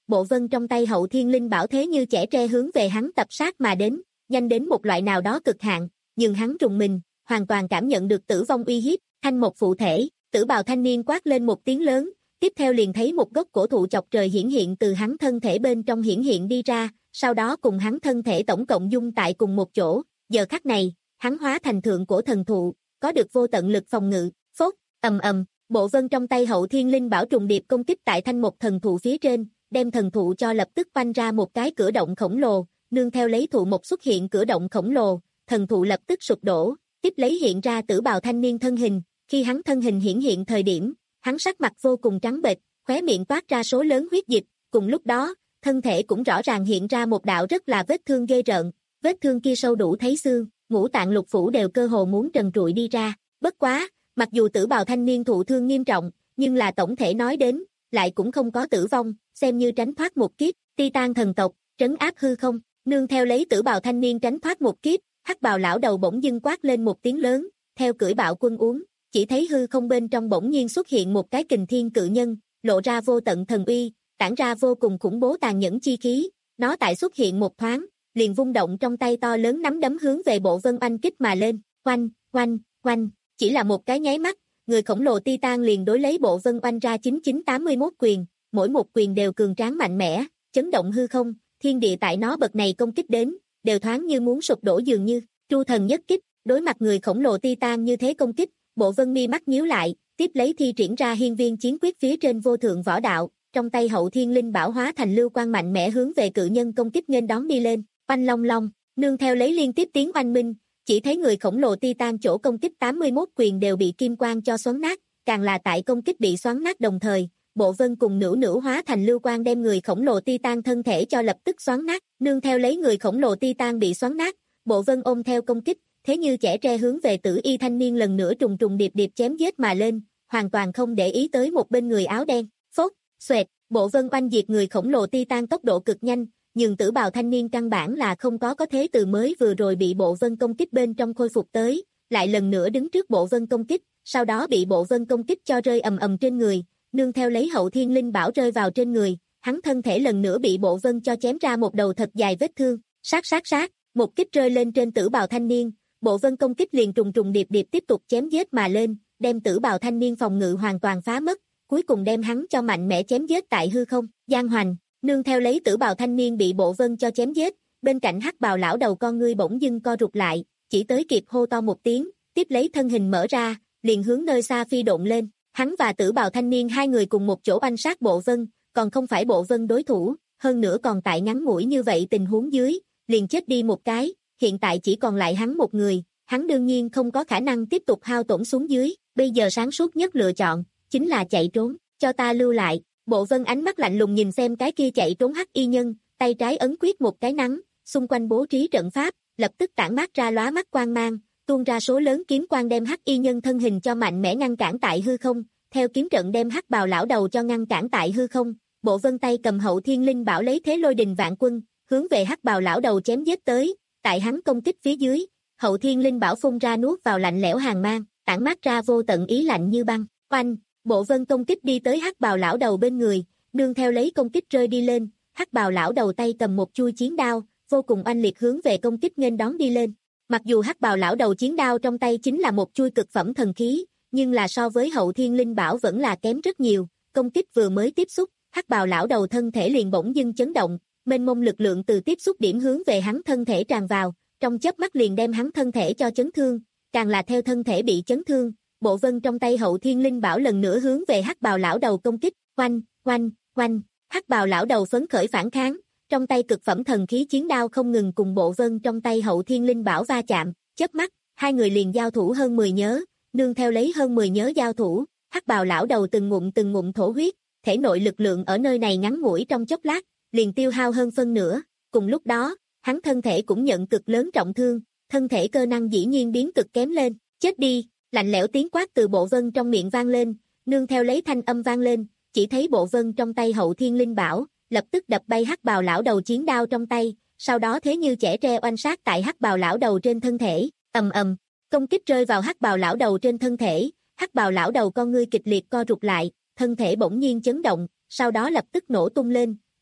bộ vân trong tay Hậu Thiên Linh Bảo thế như chẻ tre hướng về hắn tập sát mà đến, nhanh đến một loại nào đó cực hạn, nhưng hắn rùng mình, hoàn toàn cảm nhận được tử vong uy hiếp, thanh một phụ thể, tử bào thanh niên quát lên một tiếng lớn, tiếp theo liền thấy một gốc cổ thụ chọc trời hiển hiện từ hắn thân thể bên trong hiển hiện đi ra, sau đó cùng hắn thân thể tổng cộng dung tại cùng một chỗ, giờ khắc này, hắn hóa thành thượng cổ thần thụ, có được vô tận lực phòng ngự, phốt, ầm ầm, bộ vân trong tay Hậu Thiên Linh Bảo trùng điệp công kích tại thanh một thần thụ phía trên, đem thần thụ cho lập tức quanh ra một cái cửa động khổng lồ, nương theo lấy thụ một xuất hiện cửa động khổng lồ, thần thụ lập tức sụp đổ, tiếp lấy hiện ra tử bào thanh niên thân hình, khi hắn thân hình hiển hiện thời điểm, hắn sắc mặt vô cùng trắng bệch, khóe miệng toát ra số lớn huyết dịch, cùng lúc đó, thân thể cũng rõ ràng hiện ra một đạo rất là vết thương ghê rợn, vết thương kia sâu đủ thấy xương, ngũ tạng lục phủ đều cơ hồ muốn trần trụi đi ra, bất quá, mặc dù tử bào thanh niên thụ thương nghiêm trọng, nhưng là tổng thể nói đến, lại cũng không có tử vong, xem như tránh thoát một kiếp, Titan thần tộc, trấn áp hư không, nương theo lấy tử bào thanh niên tránh thoát một kiếp, hắc bào lão đầu bỗng dưng quát lên một tiếng lớn, theo cưỡi bạo quân uống, chỉ thấy hư không bên trong bỗng nhiên xuất hiện một cái kình thiên cự nhân, lộ ra vô tận thần uy, tản ra vô cùng khủng bố tàn nhẫn chi khí, nó tại xuất hiện một thoáng, liền vung động trong tay to lớn nắm đấm hướng về bộ vân oanh kích mà lên, oanh, oanh, oanh, chỉ là một cái nháy mắt, người khổng lồ Titan liền đối lấy bộ vân oanh ra chín chín tám mươi mốt quyền, mỗi một quyền đều cường tráng mạnh mẽ, chấn động hư không, thiên địa tại nó bậc này công kích đến, đều thoáng như muốn sụp đổ dường như, Tru thần nhất kích, đối mặt người khổng lồ Titan như thế công kích, bộ vân mi mắt nhíu lại, tiếp lấy thi triển ra hiên viên chiến quyết phía trên vô thượng võ đạo, trong tay Hậu Thiên Linh Bảo hóa thành lưu quang mạnh mẽ hướng về cự nhân công kích nghênh đón đi lên, oanh long long, nương theo lấy liên tiếp tiếng oanh minh, chỉ thấy người khổng lồ Titan chỗ công kích tám mươi mốt quyền đều bị kim quang cho xoắn nát, càng là tại công kích bị xoắn nát đồng thời, bộ vân cùng nữu nữu hóa thành lưu quang đem người khổng lồ Titan thân thể cho lập tức xoắn nát, nương theo lấy người khổng lồ Titan bị xoắn nát, bộ vân ôm theo công kích, thế như chẻ tre hướng về tử y thanh niên lần nữa trùng trùng điệp điệp chém giết mà lên, hoàn toàn không để ý tới một bên người áo đen, phốt, xoẹt, bộ vân oanh diệt người khổng lồ Titan tốc độ cực nhanh, nhưng tử bào thanh niên căn bản là không có có thế từ mới vừa rồi bị bộ vân công kích bên trong khôi phục tới, lại lần nữa đứng trước bộ vân công kích, sau đó bị bộ vân công kích cho rơi ầm ầm trên người, nương theo lấy Hậu Thiên Linh Bảo rơi vào trên người, hắn thân thể lần nữa bị bộ vân cho chém ra một đầu thật dài vết thương, sát sát sát, một kích rơi lên trên tử bào thanh niên, bộ vân công kích liền trùng trùng điệp điệp tiếp tục chém giết mà lên, đem tử bào thanh niên phòng ngự hoàn toàn phá mất, cuối cùng đem hắn cho mạnh mẽ chém giết tại hư không, Giang Hoành, nương theo lấy tử bào thanh niên bị bộ vân cho chém giết, bên cạnh hắc bào lão đầu con ngươi bỗng dưng co rụt lại, chỉ tới kịp hô to một tiếng, tiếp lấy thân hình mở ra, liền hướng nơi xa phi độn lên, hắn và tử bào thanh niên hai người cùng một chỗ oanh sát bộ vân, còn không phải bộ vân đối thủ, hơn nữa còn tại ngắn ngủi như vậy tình huống dưới, liền chết đi một cái, hiện tại chỉ còn lại hắn một người, hắn đương nhiên không có khả năng tiếp tục hao tổn xuống dưới, bây giờ sáng suốt nhất lựa chọn, chính là chạy trốn, cho ta lưu lại, bộ vân ánh mắt lạnh lùng nhìn xem cái kia chạy trốn hắc y nhân, tay trái ấn quyết một cái nắng, xung quanh bố trí trận pháp, lập tức tản mát ra lóa mắt quang mang, tuôn ra số lớn kiếm quang đem hắc y nhân thân hình cho mạnh mẽ ngăn cản tại hư không, theo kiếm trận đem hắc bào lão đầu cho ngăn cản tại hư không, bộ vân tay cầm Hậu Thiên Linh Bảo lấy thế lôi đình vạn quân, hướng về hắc bào lão đầu chém giết tới, tại hắn công kích phía dưới, Hậu Thiên Linh Bảo phun ra nuốt vào lạnh lẽo hàn mang, tản mát ra vô tận ý lạnh như băng, oanh, bộ vân công kích đi tới hắc bào lão đầu bên người, nương theo lấy công kích rơi đi lên, hắc bào lão đầu tay cầm một chui chiến đao, vô cùng oanh liệt hướng về công kích nghênh đón đi lên. Mặc dù hắc bào lão đầu chiến đao trong tay chính là một chui cực phẩm thần khí, nhưng là so với Hậu Thiên Linh Bảo vẫn là kém rất nhiều, công kích vừa mới tiếp xúc, hắc bào lão đầu thân thể liền bỗng dưng chấn động, mênh mông lực lượng từ tiếp xúc điểm hướng về hắn thân thể tràn vào, trong chớp mắt liền đem hắn thân thể cho chấn thương, càng là theo thân thể bị chấn thương, bộ vân trong tay Hậu Thiên Linh Bảo lần nữa hướng về hắc bào lão đầu công kích, oanh, oanh, oanh, hắc bào lão đầu phấn khởi phản kháng, trong tay cực phẩm thần khí chiến đao không ngừng cùng bộ vân trong tay Hậu Thiên Linh Bảo va chạm, chớp mắt, hai người liền giao thủ hơn mười nhớ, nương theo lấy hơn mười nhớ giao thủ, hắc bào lão đầu từng ngụm từng ngụm thổ huyết, thể nội lực lượng ở nơi này ngắn ngủi trong chốc lát, liền tiêu hao hơn phân nửa, cùng lúc đó, hắn thân thể cũng nhận cực lớn trọng thương, thân thể cơ năng dĩ nhiên biến cực kém lên, chết đi, lạnh lẽo tiếng quát từ bộ vân trong miệng vang lên, nương theo lấy thanh âm vang lên, chỉ thấy bộ vân trong tay Hậu Thiên Linh Bảo, lập tức đập bay hắc bào lão đầu chiến đao trong tay, sau đó thế như chẻ tre oanh sát tại hắc bào lão đầu trên thân thể, ầm ầm, công kích rơi vào hắc bào lão đầu trên thân thể, hắc bào lão đầu con ngươi kịch liệt co rụt lại, thân thể bỗng nhiên chấn động, sau đó lập tức nổ tung lên,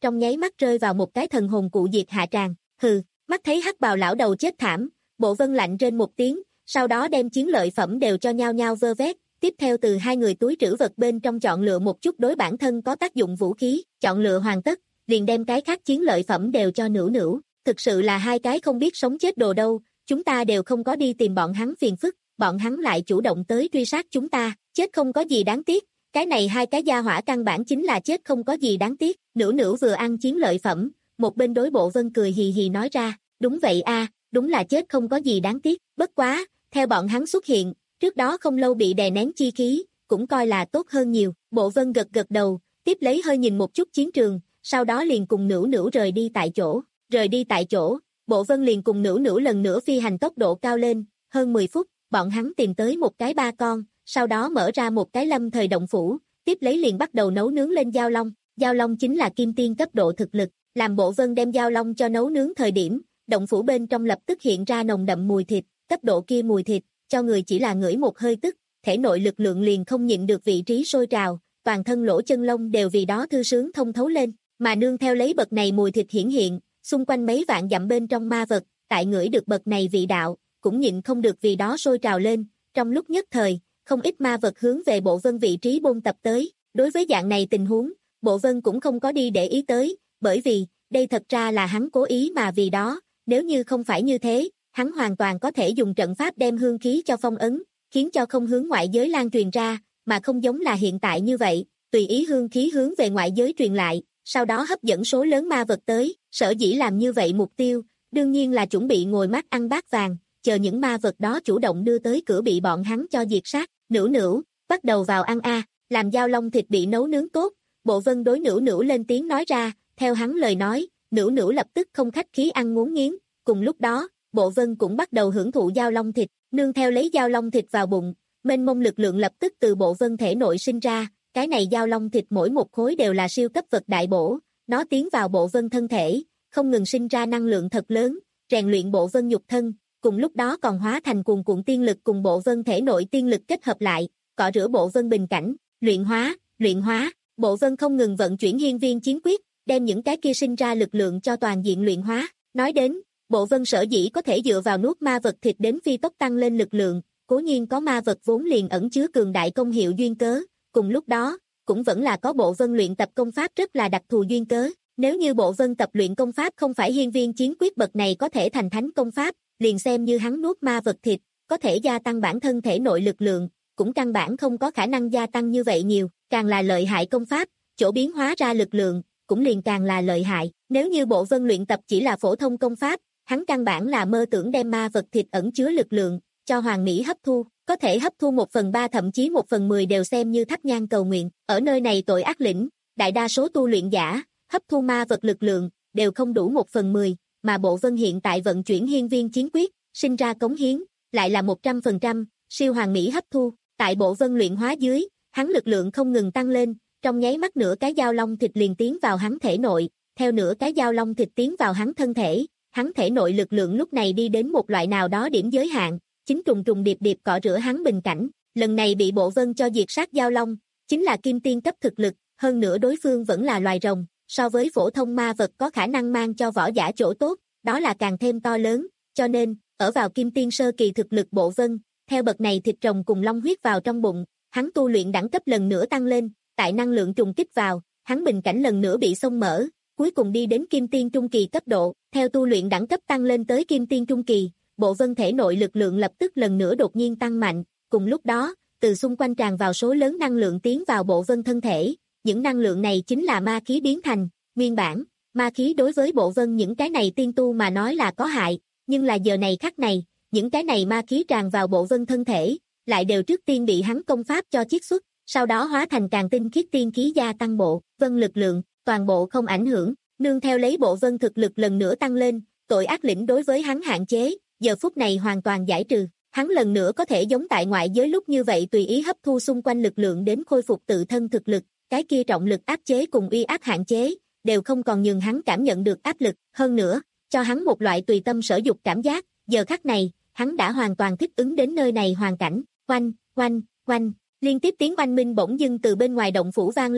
trong nháy mắt rơi vào một cái thần hồn cụ diệt hạ tràng. Hừ, mắt thấy hắc bào lão đầu chết thảm, Bộ Vân lạnh trên một tiếng, sau đó đem chiến lợi phẩm đều cho nhau nhau vơ vét, tiếp theo từ hai người túi trữ vật bên trong chọn lựa một chút đối bản thân có tác dụng vũ khí, chọn lựa hoàn tất, liền đem cái khác chiến lợi phẩm đều cho Nữu Nữu. Thực sự là hai cái không biết sống chết đồ đâu, chúng ta đều không có đi tìm bọn hắn phiền phức, bọn hắn lại chủ động tới truy sát chúng ta, chết không có gì đáng tiếc, cái này hai cái gia hỏa căn bản chính là chết không có gì đáng tiếc. Nữu Nữu vừa ăn chiến lợi phẩm, một bên đối Bộ Vân cười hì hì nói ra, đúng vậy a, đúng là chết không có gì đáng tiếc, bất quá, theo bọn hắn xuất hiện, trước đó không lâu bị đè nén chi khí, cũng coi là tốt hơn nhiều. Bộ Vân gật gật đầu, tiếp lấy hơi nhìn một chút chiến trường, sau đó liền cùng Nữu Nữu rời đi tại chỗ. Rời đi tại chỗ, Bộ Vân liền cùng Nữu Nữu lần nữa phi hành tốc độ cao lên, hơn mười phút, bọn hắn tìm tới một cái ba con, sau đó mở ra một cái lâm thời động phủ, tiếp lấy liền bắt đầu nấu nướng lên dao long. Dao long chính là kim tiên cấp độ thực lực, làm Bộ Vân đem dao long cho nấu nướng thời điểm, động phủ bên trong lập tức hiện ra nồng đậm mùi thịt, cấp độ kia mùi thịt, cho người chỉ là ngửi một hơi tức, thể nội lực lượng liền không nhịn được vị trí sôi trào, toàn thân lỗ chân lông đều vì đó thư sướng thông thấu lên, mà nương theo lấy bậc này mùi thịt hiển hiện, xung quanh mấy vạn dặm bên trong ma vật, tại ngửi được bậc này vị đạo, cũng nhịn không được vì đó sôi trào lên, trong lúc nhất thời, không ít ma vật hướng về Bộ Vân vị trí bôn tập tới, đối với dạng này tình huống, Bộ Vân cũng không có đi để ý tới, bởi vì, đây thật ra là hắn cố ý mà vì đó, nếu như không phải như thế, hắn hoàn toàn có thể dùng trận pháp đem hương khí cho phong ấn, khiến cho không hướng ngoại giới lan truyền ra, mà không giống là hiện tại như vậy, tùy ý hương khí hướng về ngoại giới truyền lại, sau đó hấp dẫn số lớn ma vật tới, sở dĩ làm như vậy mục tiêu, đương nhiên là chuẩn bị ngồi mắt ăn bát vàng, chờ những ma vật đó chủ động đưa tới cửa bị bọn hắn cho diệt sát. Nữu Nữu, bắt đầu vào ăn a, làm dao long thịt bị nấu nướng tốt, Bộ Vân đối Nữu Nữu lên tiếng nói ra, theo hắn lời nói, Nữu Nữu lập tức không khách khí ăn ngốn nghiến, cùng lúc đó, Bộ Vân cũng bắt đầu hưởng thụ dao long thịt, nương theo lấy dao long thịt vào bụng, mênh mông lực lượng lập tức từ Bộ Vân thể nội sinh ra, cái này dao long thịt mỗi một khối đều là siêu cấp vật đại bổ, nó tiến vào Bộ Vân thân thể, không ngừng sinh ra năng lượng thật lớn, rèn luyện Bộ Vân nhục thân, cùng lúc đó còn hóa thành cuồn cuộn tiên lực cùng Bộ Vân thể nội tiên lực kết hợp lại, cọ rửa Bộ Vân bình cảnh, luyện hóa, luyện hóa, Bộ Vân không ngừng vận chuyển hiên viên chiến quyết, đem những cái kia sinh ra lực lượng cho toàn diện luyện hóa. Nói đến, Bộ Vân sở dĩ có thể dựa vào nuốt ma vật thịt đến phi tốc tăng lên lực lượng, cố nhiên có ma vật vốn liền ẩn chứa cường đại công hiệu duyên cớ, cùng lúc đó, cũng vẫn là có Bộ Vân luyện tập công pháp rất là đặc thù duyên cớ. Nếu như Bộ Vân tập luyện công pháp không phải hiên viên chiến quyết bậc này có thể thành thánh công pháp, liền xem như hắn nuốt ma vật thịt, có thể gia tăng bản thân thể nội lực lượng, cũng căn bản không có khả năng gia tăng như vậy nhiều, càng là lợi hại công pháp, chỗ biến hóa ra lực lượng, cũng liền càng là lợi hại. Nếu như Bộ Vân luyện tập chỉ là phổ thông công pháp, hắn căn bản là mơ tưởng đem ma vật thịt ẩn chứa lực lượng, cho Hoàng Mỹ hấp thu, có thể hấp thu một phần ba thậm chí một phần mười đều xem như thắp nhang cầu nguyện. Ở nơi này tội ác lĩnh, đại đa số tu luyện giả, hấp thu ma vật lực lượng, đều không đủ một phần mười, mà Bộ Vân hiện tại vận chuyển hiên viên chiến quyết, sinh ra cống hiến, lại là một trăm phần trăm, siêu Hoàng Mỹ hấp thu, tại Bộ Vân luyện hóa dưới, hắn lực lượng không ngừng tăng lên, trong nháy mắt nửa cái dao long thịt liền tiến vào hắn thể nội, theo nửa cái dao long thịt tiến vào hắn thân thể, hắn thể nội lực lượng lúc này đi đến một loại nào đó điểm giới hạn, chính trùng trùng điệp điệp cọ rửa hắn bình cảnh, lần này bị Bộ Vân cho diệt sát dao long, chính là kim tiên cấp thực lực, hơn nữa đối phương vẫn là loài rồng, so với phổ thông ma vật có khả năng mang cho võ giả chỗ tốt, đó là càng thêm to lớn, cho nên, ở vào kim tiên sơ kỳ thực lực Bộ Vân, theo bậc này thịt rồng cùng long huyết vào trong bụng, hắn tu luyện đẳng cấp lần nữa tăng lên, tại năng lượng trùng kích vào, hắn bình cảnh lần nữa bị xông mở, cuối cùng đi đến kim tiên trung kỳ cấp độ, theo tu luyện đẳng cấp tăng lên tới kim tiên trung kỳ, Bộ Vân thể nội lực lượng lập tức lần nữa đột nhiên tăng mạnh, cùng lúc đó, từ xung quanh tràn vào số lớn năng lượng tiến vào Bộ Vân thân thể, những năng lượng này chính là ma khí biến thành, nguyên bản, ma khí đối với Bộ Vân những cái này tiên tu mà nói là có hại, nhưng là giờ này khắc này, những cái này ma khí tràn vào Bộ Vân thân thể, lại đều trước tiên bị hắn công pháp cho chiết xuất, sau đó hóa thành càng tinh khiết tiên khí gia tăng Bộ Vân lực lượng, toàn bộ không ảnh hưởng, nương theo lấy Bộ Vân thực lực lần nữa tăng lên, tội ác lĩnh đối với hắn hạn chế, giờ phút này hoàn toàn giải trừ, hắn lần nữa có thể giống tại ngoại giới lúc như vậy tùy ý hấp thu xung quanh lực lượng đến khôi phục tự thân thực lực, cái kia trọng lực áp chế cùng uy áp hạn chế, đều không còn nhường hắn cảm nhận được áp lực, hơn nữa, cho hắn một loại tùy tâm sở dục cảm giác, giờ khắc này, hắn đã hoàn toàn thích ứng đến nơi này hoàn cảnh, oanh, oanh, oanh, liên tiếp tiếng oanh minh bỗng dưng từ bên ngoài động phủ vang lên,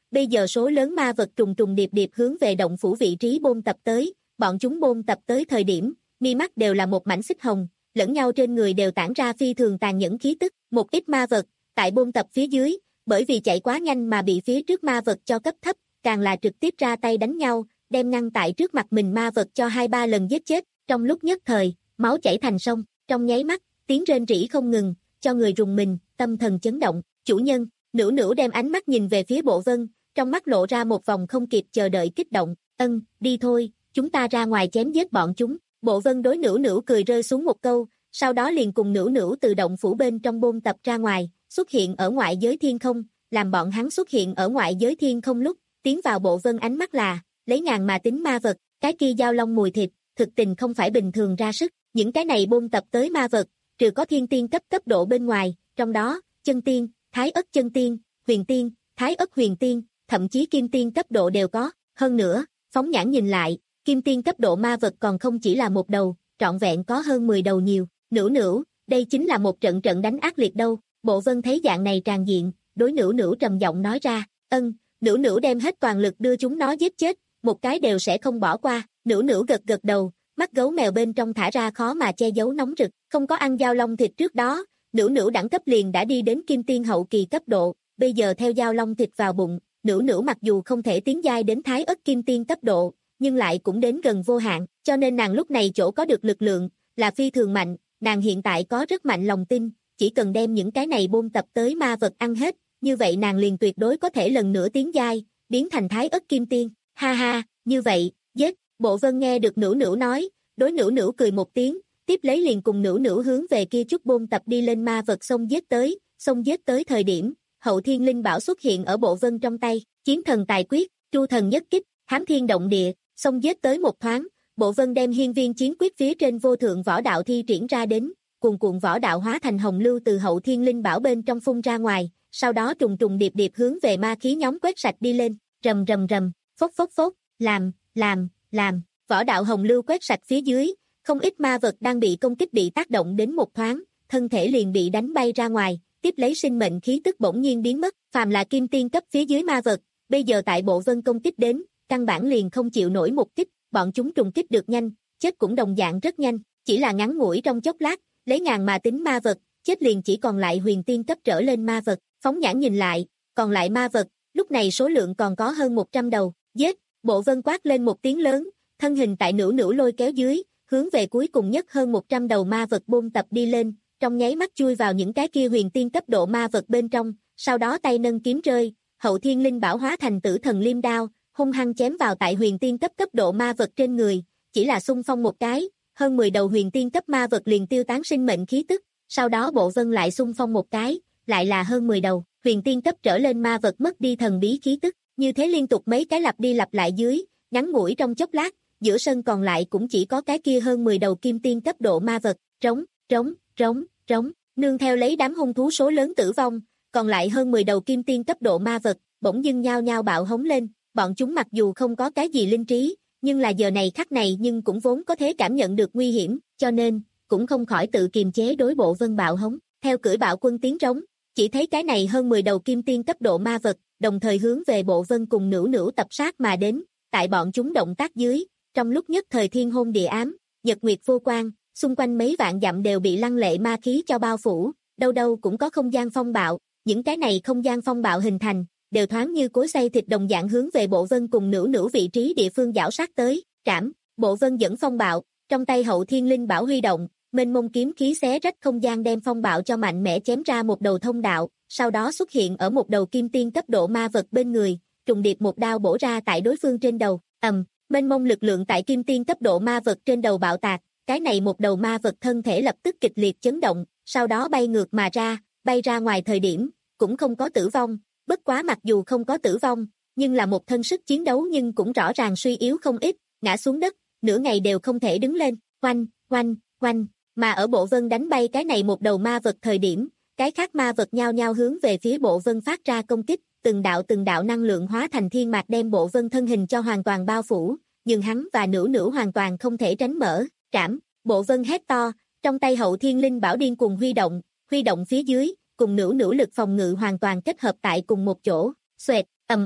bây giờ số lớn ma vật trùng trùng điệp điệp hướng về động phủ vị trí bôn tập tới, bọn chúng bôn tập tới thời điểm, mi mắt đều là một mảnh xích hồng, lẫn nhau trên người đều tản ra phi thường tàn nhẫn khí tức, một ít ma vật, tại bôn tập phía dưới, bởi vì chạy quá nhanh mà bị phía trước ma vật cho cấp thấp, càng là trực tiếp ra tay đánh nhau, đem ngăn tại trước mặt mình ma vật cho hai ba lần giết chết, trong lúc nhất thời, máu chảy thành sông, trong nháy mắt, tiếng rên rỉ không ngừng, cho người rùng mình, tâm thần chấn động, chủ nhân, Nữu Nữu đem ánh mắt nhìn về phía Bộ Vân, trong mắt lộ ra một vòng không kịp chờ đợi kích động, ân, đi thôi, chúng ta ra ngoài chém giết bọn chúng, Bộ Vân đối Nữu Nữu cười rơi xuống một câu, sau đó liền cùng Nữu Nữu từ động phủ bên trong bôn tập ra ngoài, xuất hiện ở ngoại giới thiên không, làm bọn hắn xuất hiện ở ngoại giới thiên không lúc, tiến vào Bộ Vân ánh mắt là, lấy ngàn mà tính ma vật, cái kia dao long mùi thịt, thực tình không phải bình thường ra sức, những cái này bôn tập tới ma vật, trừ có thiên tiên cấp cấp độ bên ngoài, trong đó, chân tiên, thái ất chân tiên, huyền tiên, thái ất huyền tiên, thậm chí kim tiên cấp độ đều có, hơn nữa, phóng nhãn nhìn lại, kim tiên cấp độ ma vật còn không chỉ là một đầu, trọn vẹn có hơn mười đầu nhiều, Nữu Nữu, đây chính là một trận trận đánh ác liệt đâu, Bộ Vân thấy dạng này tràn diện, đối Nữu Nữu trầm giọng nói ra, ân, Nữu Nữu đem hết toàn lực đưa chúng nó giết chết, một cái đều sẽ không bỏ qua, Nữu Nữu gật gật đầu, mắt gấu mèo bên trong thả ra khó mà che giấu nóng rực, không có ăn dao long thịt trước đó, Nữu Nữu đẳng cấp liền đã đi đến kim tiên hậu kỳ cấp độ, bây giờ theo dao long thịt vào bụng, Nữu Nữu mặc dù không thể tiến giai đến thái ất kim tiên cấp độ, nhưng lại cũng đến gần vô hạn, cho nên nàng lúc này chỗ có được lực lượng, là phi thường mạnh, nàng hiện tại có rất mạnh lòng tin, chỉ cần đem những cái này bôn tập tới ma vật ăn hết, như vậy nàng liền tuyệt đối có thể lần nữa tiến giai, biến thành thái ất kim tiên, ha ha, như vậy, giết, Bộ Vân nghe được Nữu Nữu nói, đối Nữu Nữu cười một tiếng, tiếp lấy liền cùng Nữu Nữu hướng về kia chút bôn tập đi lên ma vật xông giết tới, xông giết tới thời điểm, hậu thiên linh bảo xuất hiện ở Bộ Vân trong tay, chiến thần tài quyết, tru thần nhất kích, hám thiên động địa, xông giết tới một thoáng, Bộ Vân đem hiên viên chiến quyết phía trên vô thượng võ đạo thi triển ra đến, cuồn cuộn võ đạo hóa thành hồng lưu từ hậu thiên linh bảo bên trong phun ra ngoài, sau đó trùng trùng điệp điệp hướng về ma khí nhóm quét sạch đi lên, rầm rầm rầm, phốc phốc phốc, làm, làm, làm, võ đạo hồng lưu quét sạch phía dưới, không ít ma vật đang bị công kích bị tác động đến một thoáng, thân thể liền bị đánh bay ra ngoài, tiếp lấy sinh mệnh khí tức bỗng nhiên biến mất, phàm là kim tiên cấp phía dưới ma vật, bây giờ tại Bộ Vân công kích đến, căn bản liền không chịu nổi một kích, bọn chúng trùng kích được nhanh, chết cũng đồng dạng rất nhanh, chỉ là ngắn ngủi trong chốc lát, lấy ngàn mà tính ma vật, chết liền chỉ còn lại huyền tiên cấp trở lên ma vật, phóng nhãn nhìn lại, còn lại ma vật, lúc này số lượng còn có hơn một trăm đầu, giết, Bộ Vân quát lên một tiếng lớn, thân hình tại Nữu Nữu lôi kéo dưới, hướng về cuối cùng nhất hơn một trăm đầu ma vật bôn tập đi lên, trong nháy mắt chui vào những cái kia huyền tiên cấp độ ma vật bên trong, sau đó tay nâng kiếm rơi, hậu thiên linh bảo hóa thành tử thần liêm đao, hung hăng chém vào tại huyền tiên cấp cấp độ ma vật trên người, chỉ là xung phong một cái, hơn mười đầu huyền tiên cấp ma vật liền tiêu tán sinh mệnh khí tức, sau đó Bộ Vân lại xung phong một cái, lại là hơn mười đầu, huyền tiên cấp trở lên ma vật mất đi thần bí khí tức, như thế liên tục mấy cái lặp đi lặp lại dưới, ngắn ngủi trong chốc lát, giữa sân còn lại cũng chỉ có cái kia hơn mười đầu kim tiên cấp độ ma vật, trống, trống, trống, trống, nương theo lấy đám hung thú số lớn tử vong, còn lại hơn mười đầu kim tiên cấp độ ma vật, bỗng dưng nhao nhao bạo hống lên, bọn chúng mặc dù không có cái gì linh trí, nhưng là giờ này khắc này nhưng cũng vốn có thể cảm nhận được nguy hiểm, cho nên, cũng không khỏi tự kiềm chế đối Bộ Vân bạo hống, theo cưỡi bạo quân tiếng trống, chỉ thấy cái này hơn mười đầu kim tiên cấp độ ma vật, đồng thời hướng về Bộ Vân cùng Nữu Nữu tập sát mà đến, tại bọn chúng động tác dưới, trong lúc nhất thời thiên hôn địa ám, nhật nguyệt vô quang, xung quanh mấy vạn dặm đều bị lăng lệ ma khí cho bao phủ, đâu đâu cũng có không gian phong bạo, những cái này không gian phong bạo hình thành, đều thoáng như cối xay thịt đồng dạng hướng về Bộ Vân cùng Nữu Nữu vị trí địa phương giảo sát tới, trảm, Bộ Vân dẫn phong bạo, trong tay hậu thiên linh bảo huy động, mênh mông kiếm khí xé rách không gian đem phong bạo cho mạnh mẽ chém ra một đầu thông đạo, sau đó xuất hiện ở một đầu kim tiên cấp độ ma vật bên người, trùng điệp một đao bổ ra tại đối phương trên đầu, ầm, mênh mông lực lượng tại kim tiên cấp độ ma vật trên đầu bạo tạc, cái này một đầu ma vật thân thể lập tức kịch liệt chấn động, sau đó bay ngược mà ra, bay ra ngoài thời điểm, cũng không có tử vong, bất quá mặc dù không có tử vong, nhưng là một thân sức chiến đấu nhưng cũng rõ ràng suy yếu không ít, ngã xuống đất, nửa ngày đều không thể đứng lên, oanh, oanh, oanh, mà ở Bộ Vân đánh bay cái này một đầu ma vật thời điểm, cái khác ma vật nhao nhao hướng về phía Bộ Vân phát ra công kích, từng đạo từng đạo năng lượng hóa thành thiên mạc đem Bộ Vân thân hình cho hoàn toàn bao phủ, nhưng hắn và Nữu Nữu hoàn toàn không thể tránh mở, trảm, Bộ Vân hét to, trong tay hậu thiên linh bảo điên cuồng huy động, huy động phía dưới, cùng Nữu Nữu lực phòng ngự hoàn toàn kết hợp tại cùng một chỗ, xoẹt, ầm ầm,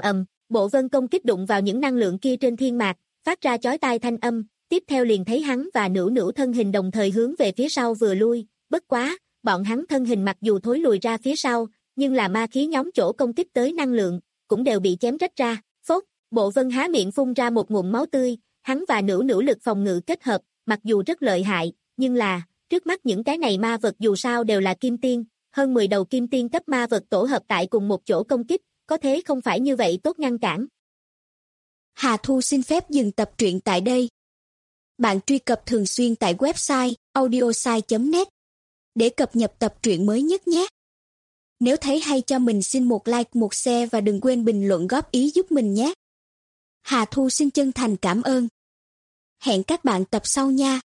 Bộ vân công kích đụng vào những năng lượng kia trên thiên mạc, phát ra chói tai thanh âm, tiếp theo liền thấy hắn và Nữu Nữu thân hình đồng thời hướng về phía sau vừa lui, bất quá, bọn hắn thân hình mặc dù thối lùi ra phía sau, nhưng là ma khí nhóm chỗ công kích tới năng lượng, cũng đều bị chém rách ra, phốt, Bộ vân há miệng phun ra một ngụm máu tươi, hắn và Nữu Nữu lực phòng ngự kết hợp, mặc dù rất lợi hại, nhưng là, trước mắt những cái này ma vật dù sao đều là kim tiên, hơn mười đầu kim tiên cấp ma vật tổ hợp tại cùng một chỗ công kích, có thế không phải như vậy tốt ngăn cản. Hà Thu xin phép dừng tập truyện tại đây. Bạn truy cập thường xuyên tại website audiosai chấm net để cập nhật tập truyện mới nhất nhé. Nếu thấy hay cho mình xin một like, một share và đừng quên bình luận góp ý giúp mình nhé. Hà Thu xin chân thành cảm ơn. Hẹn các bạn tập sau nha.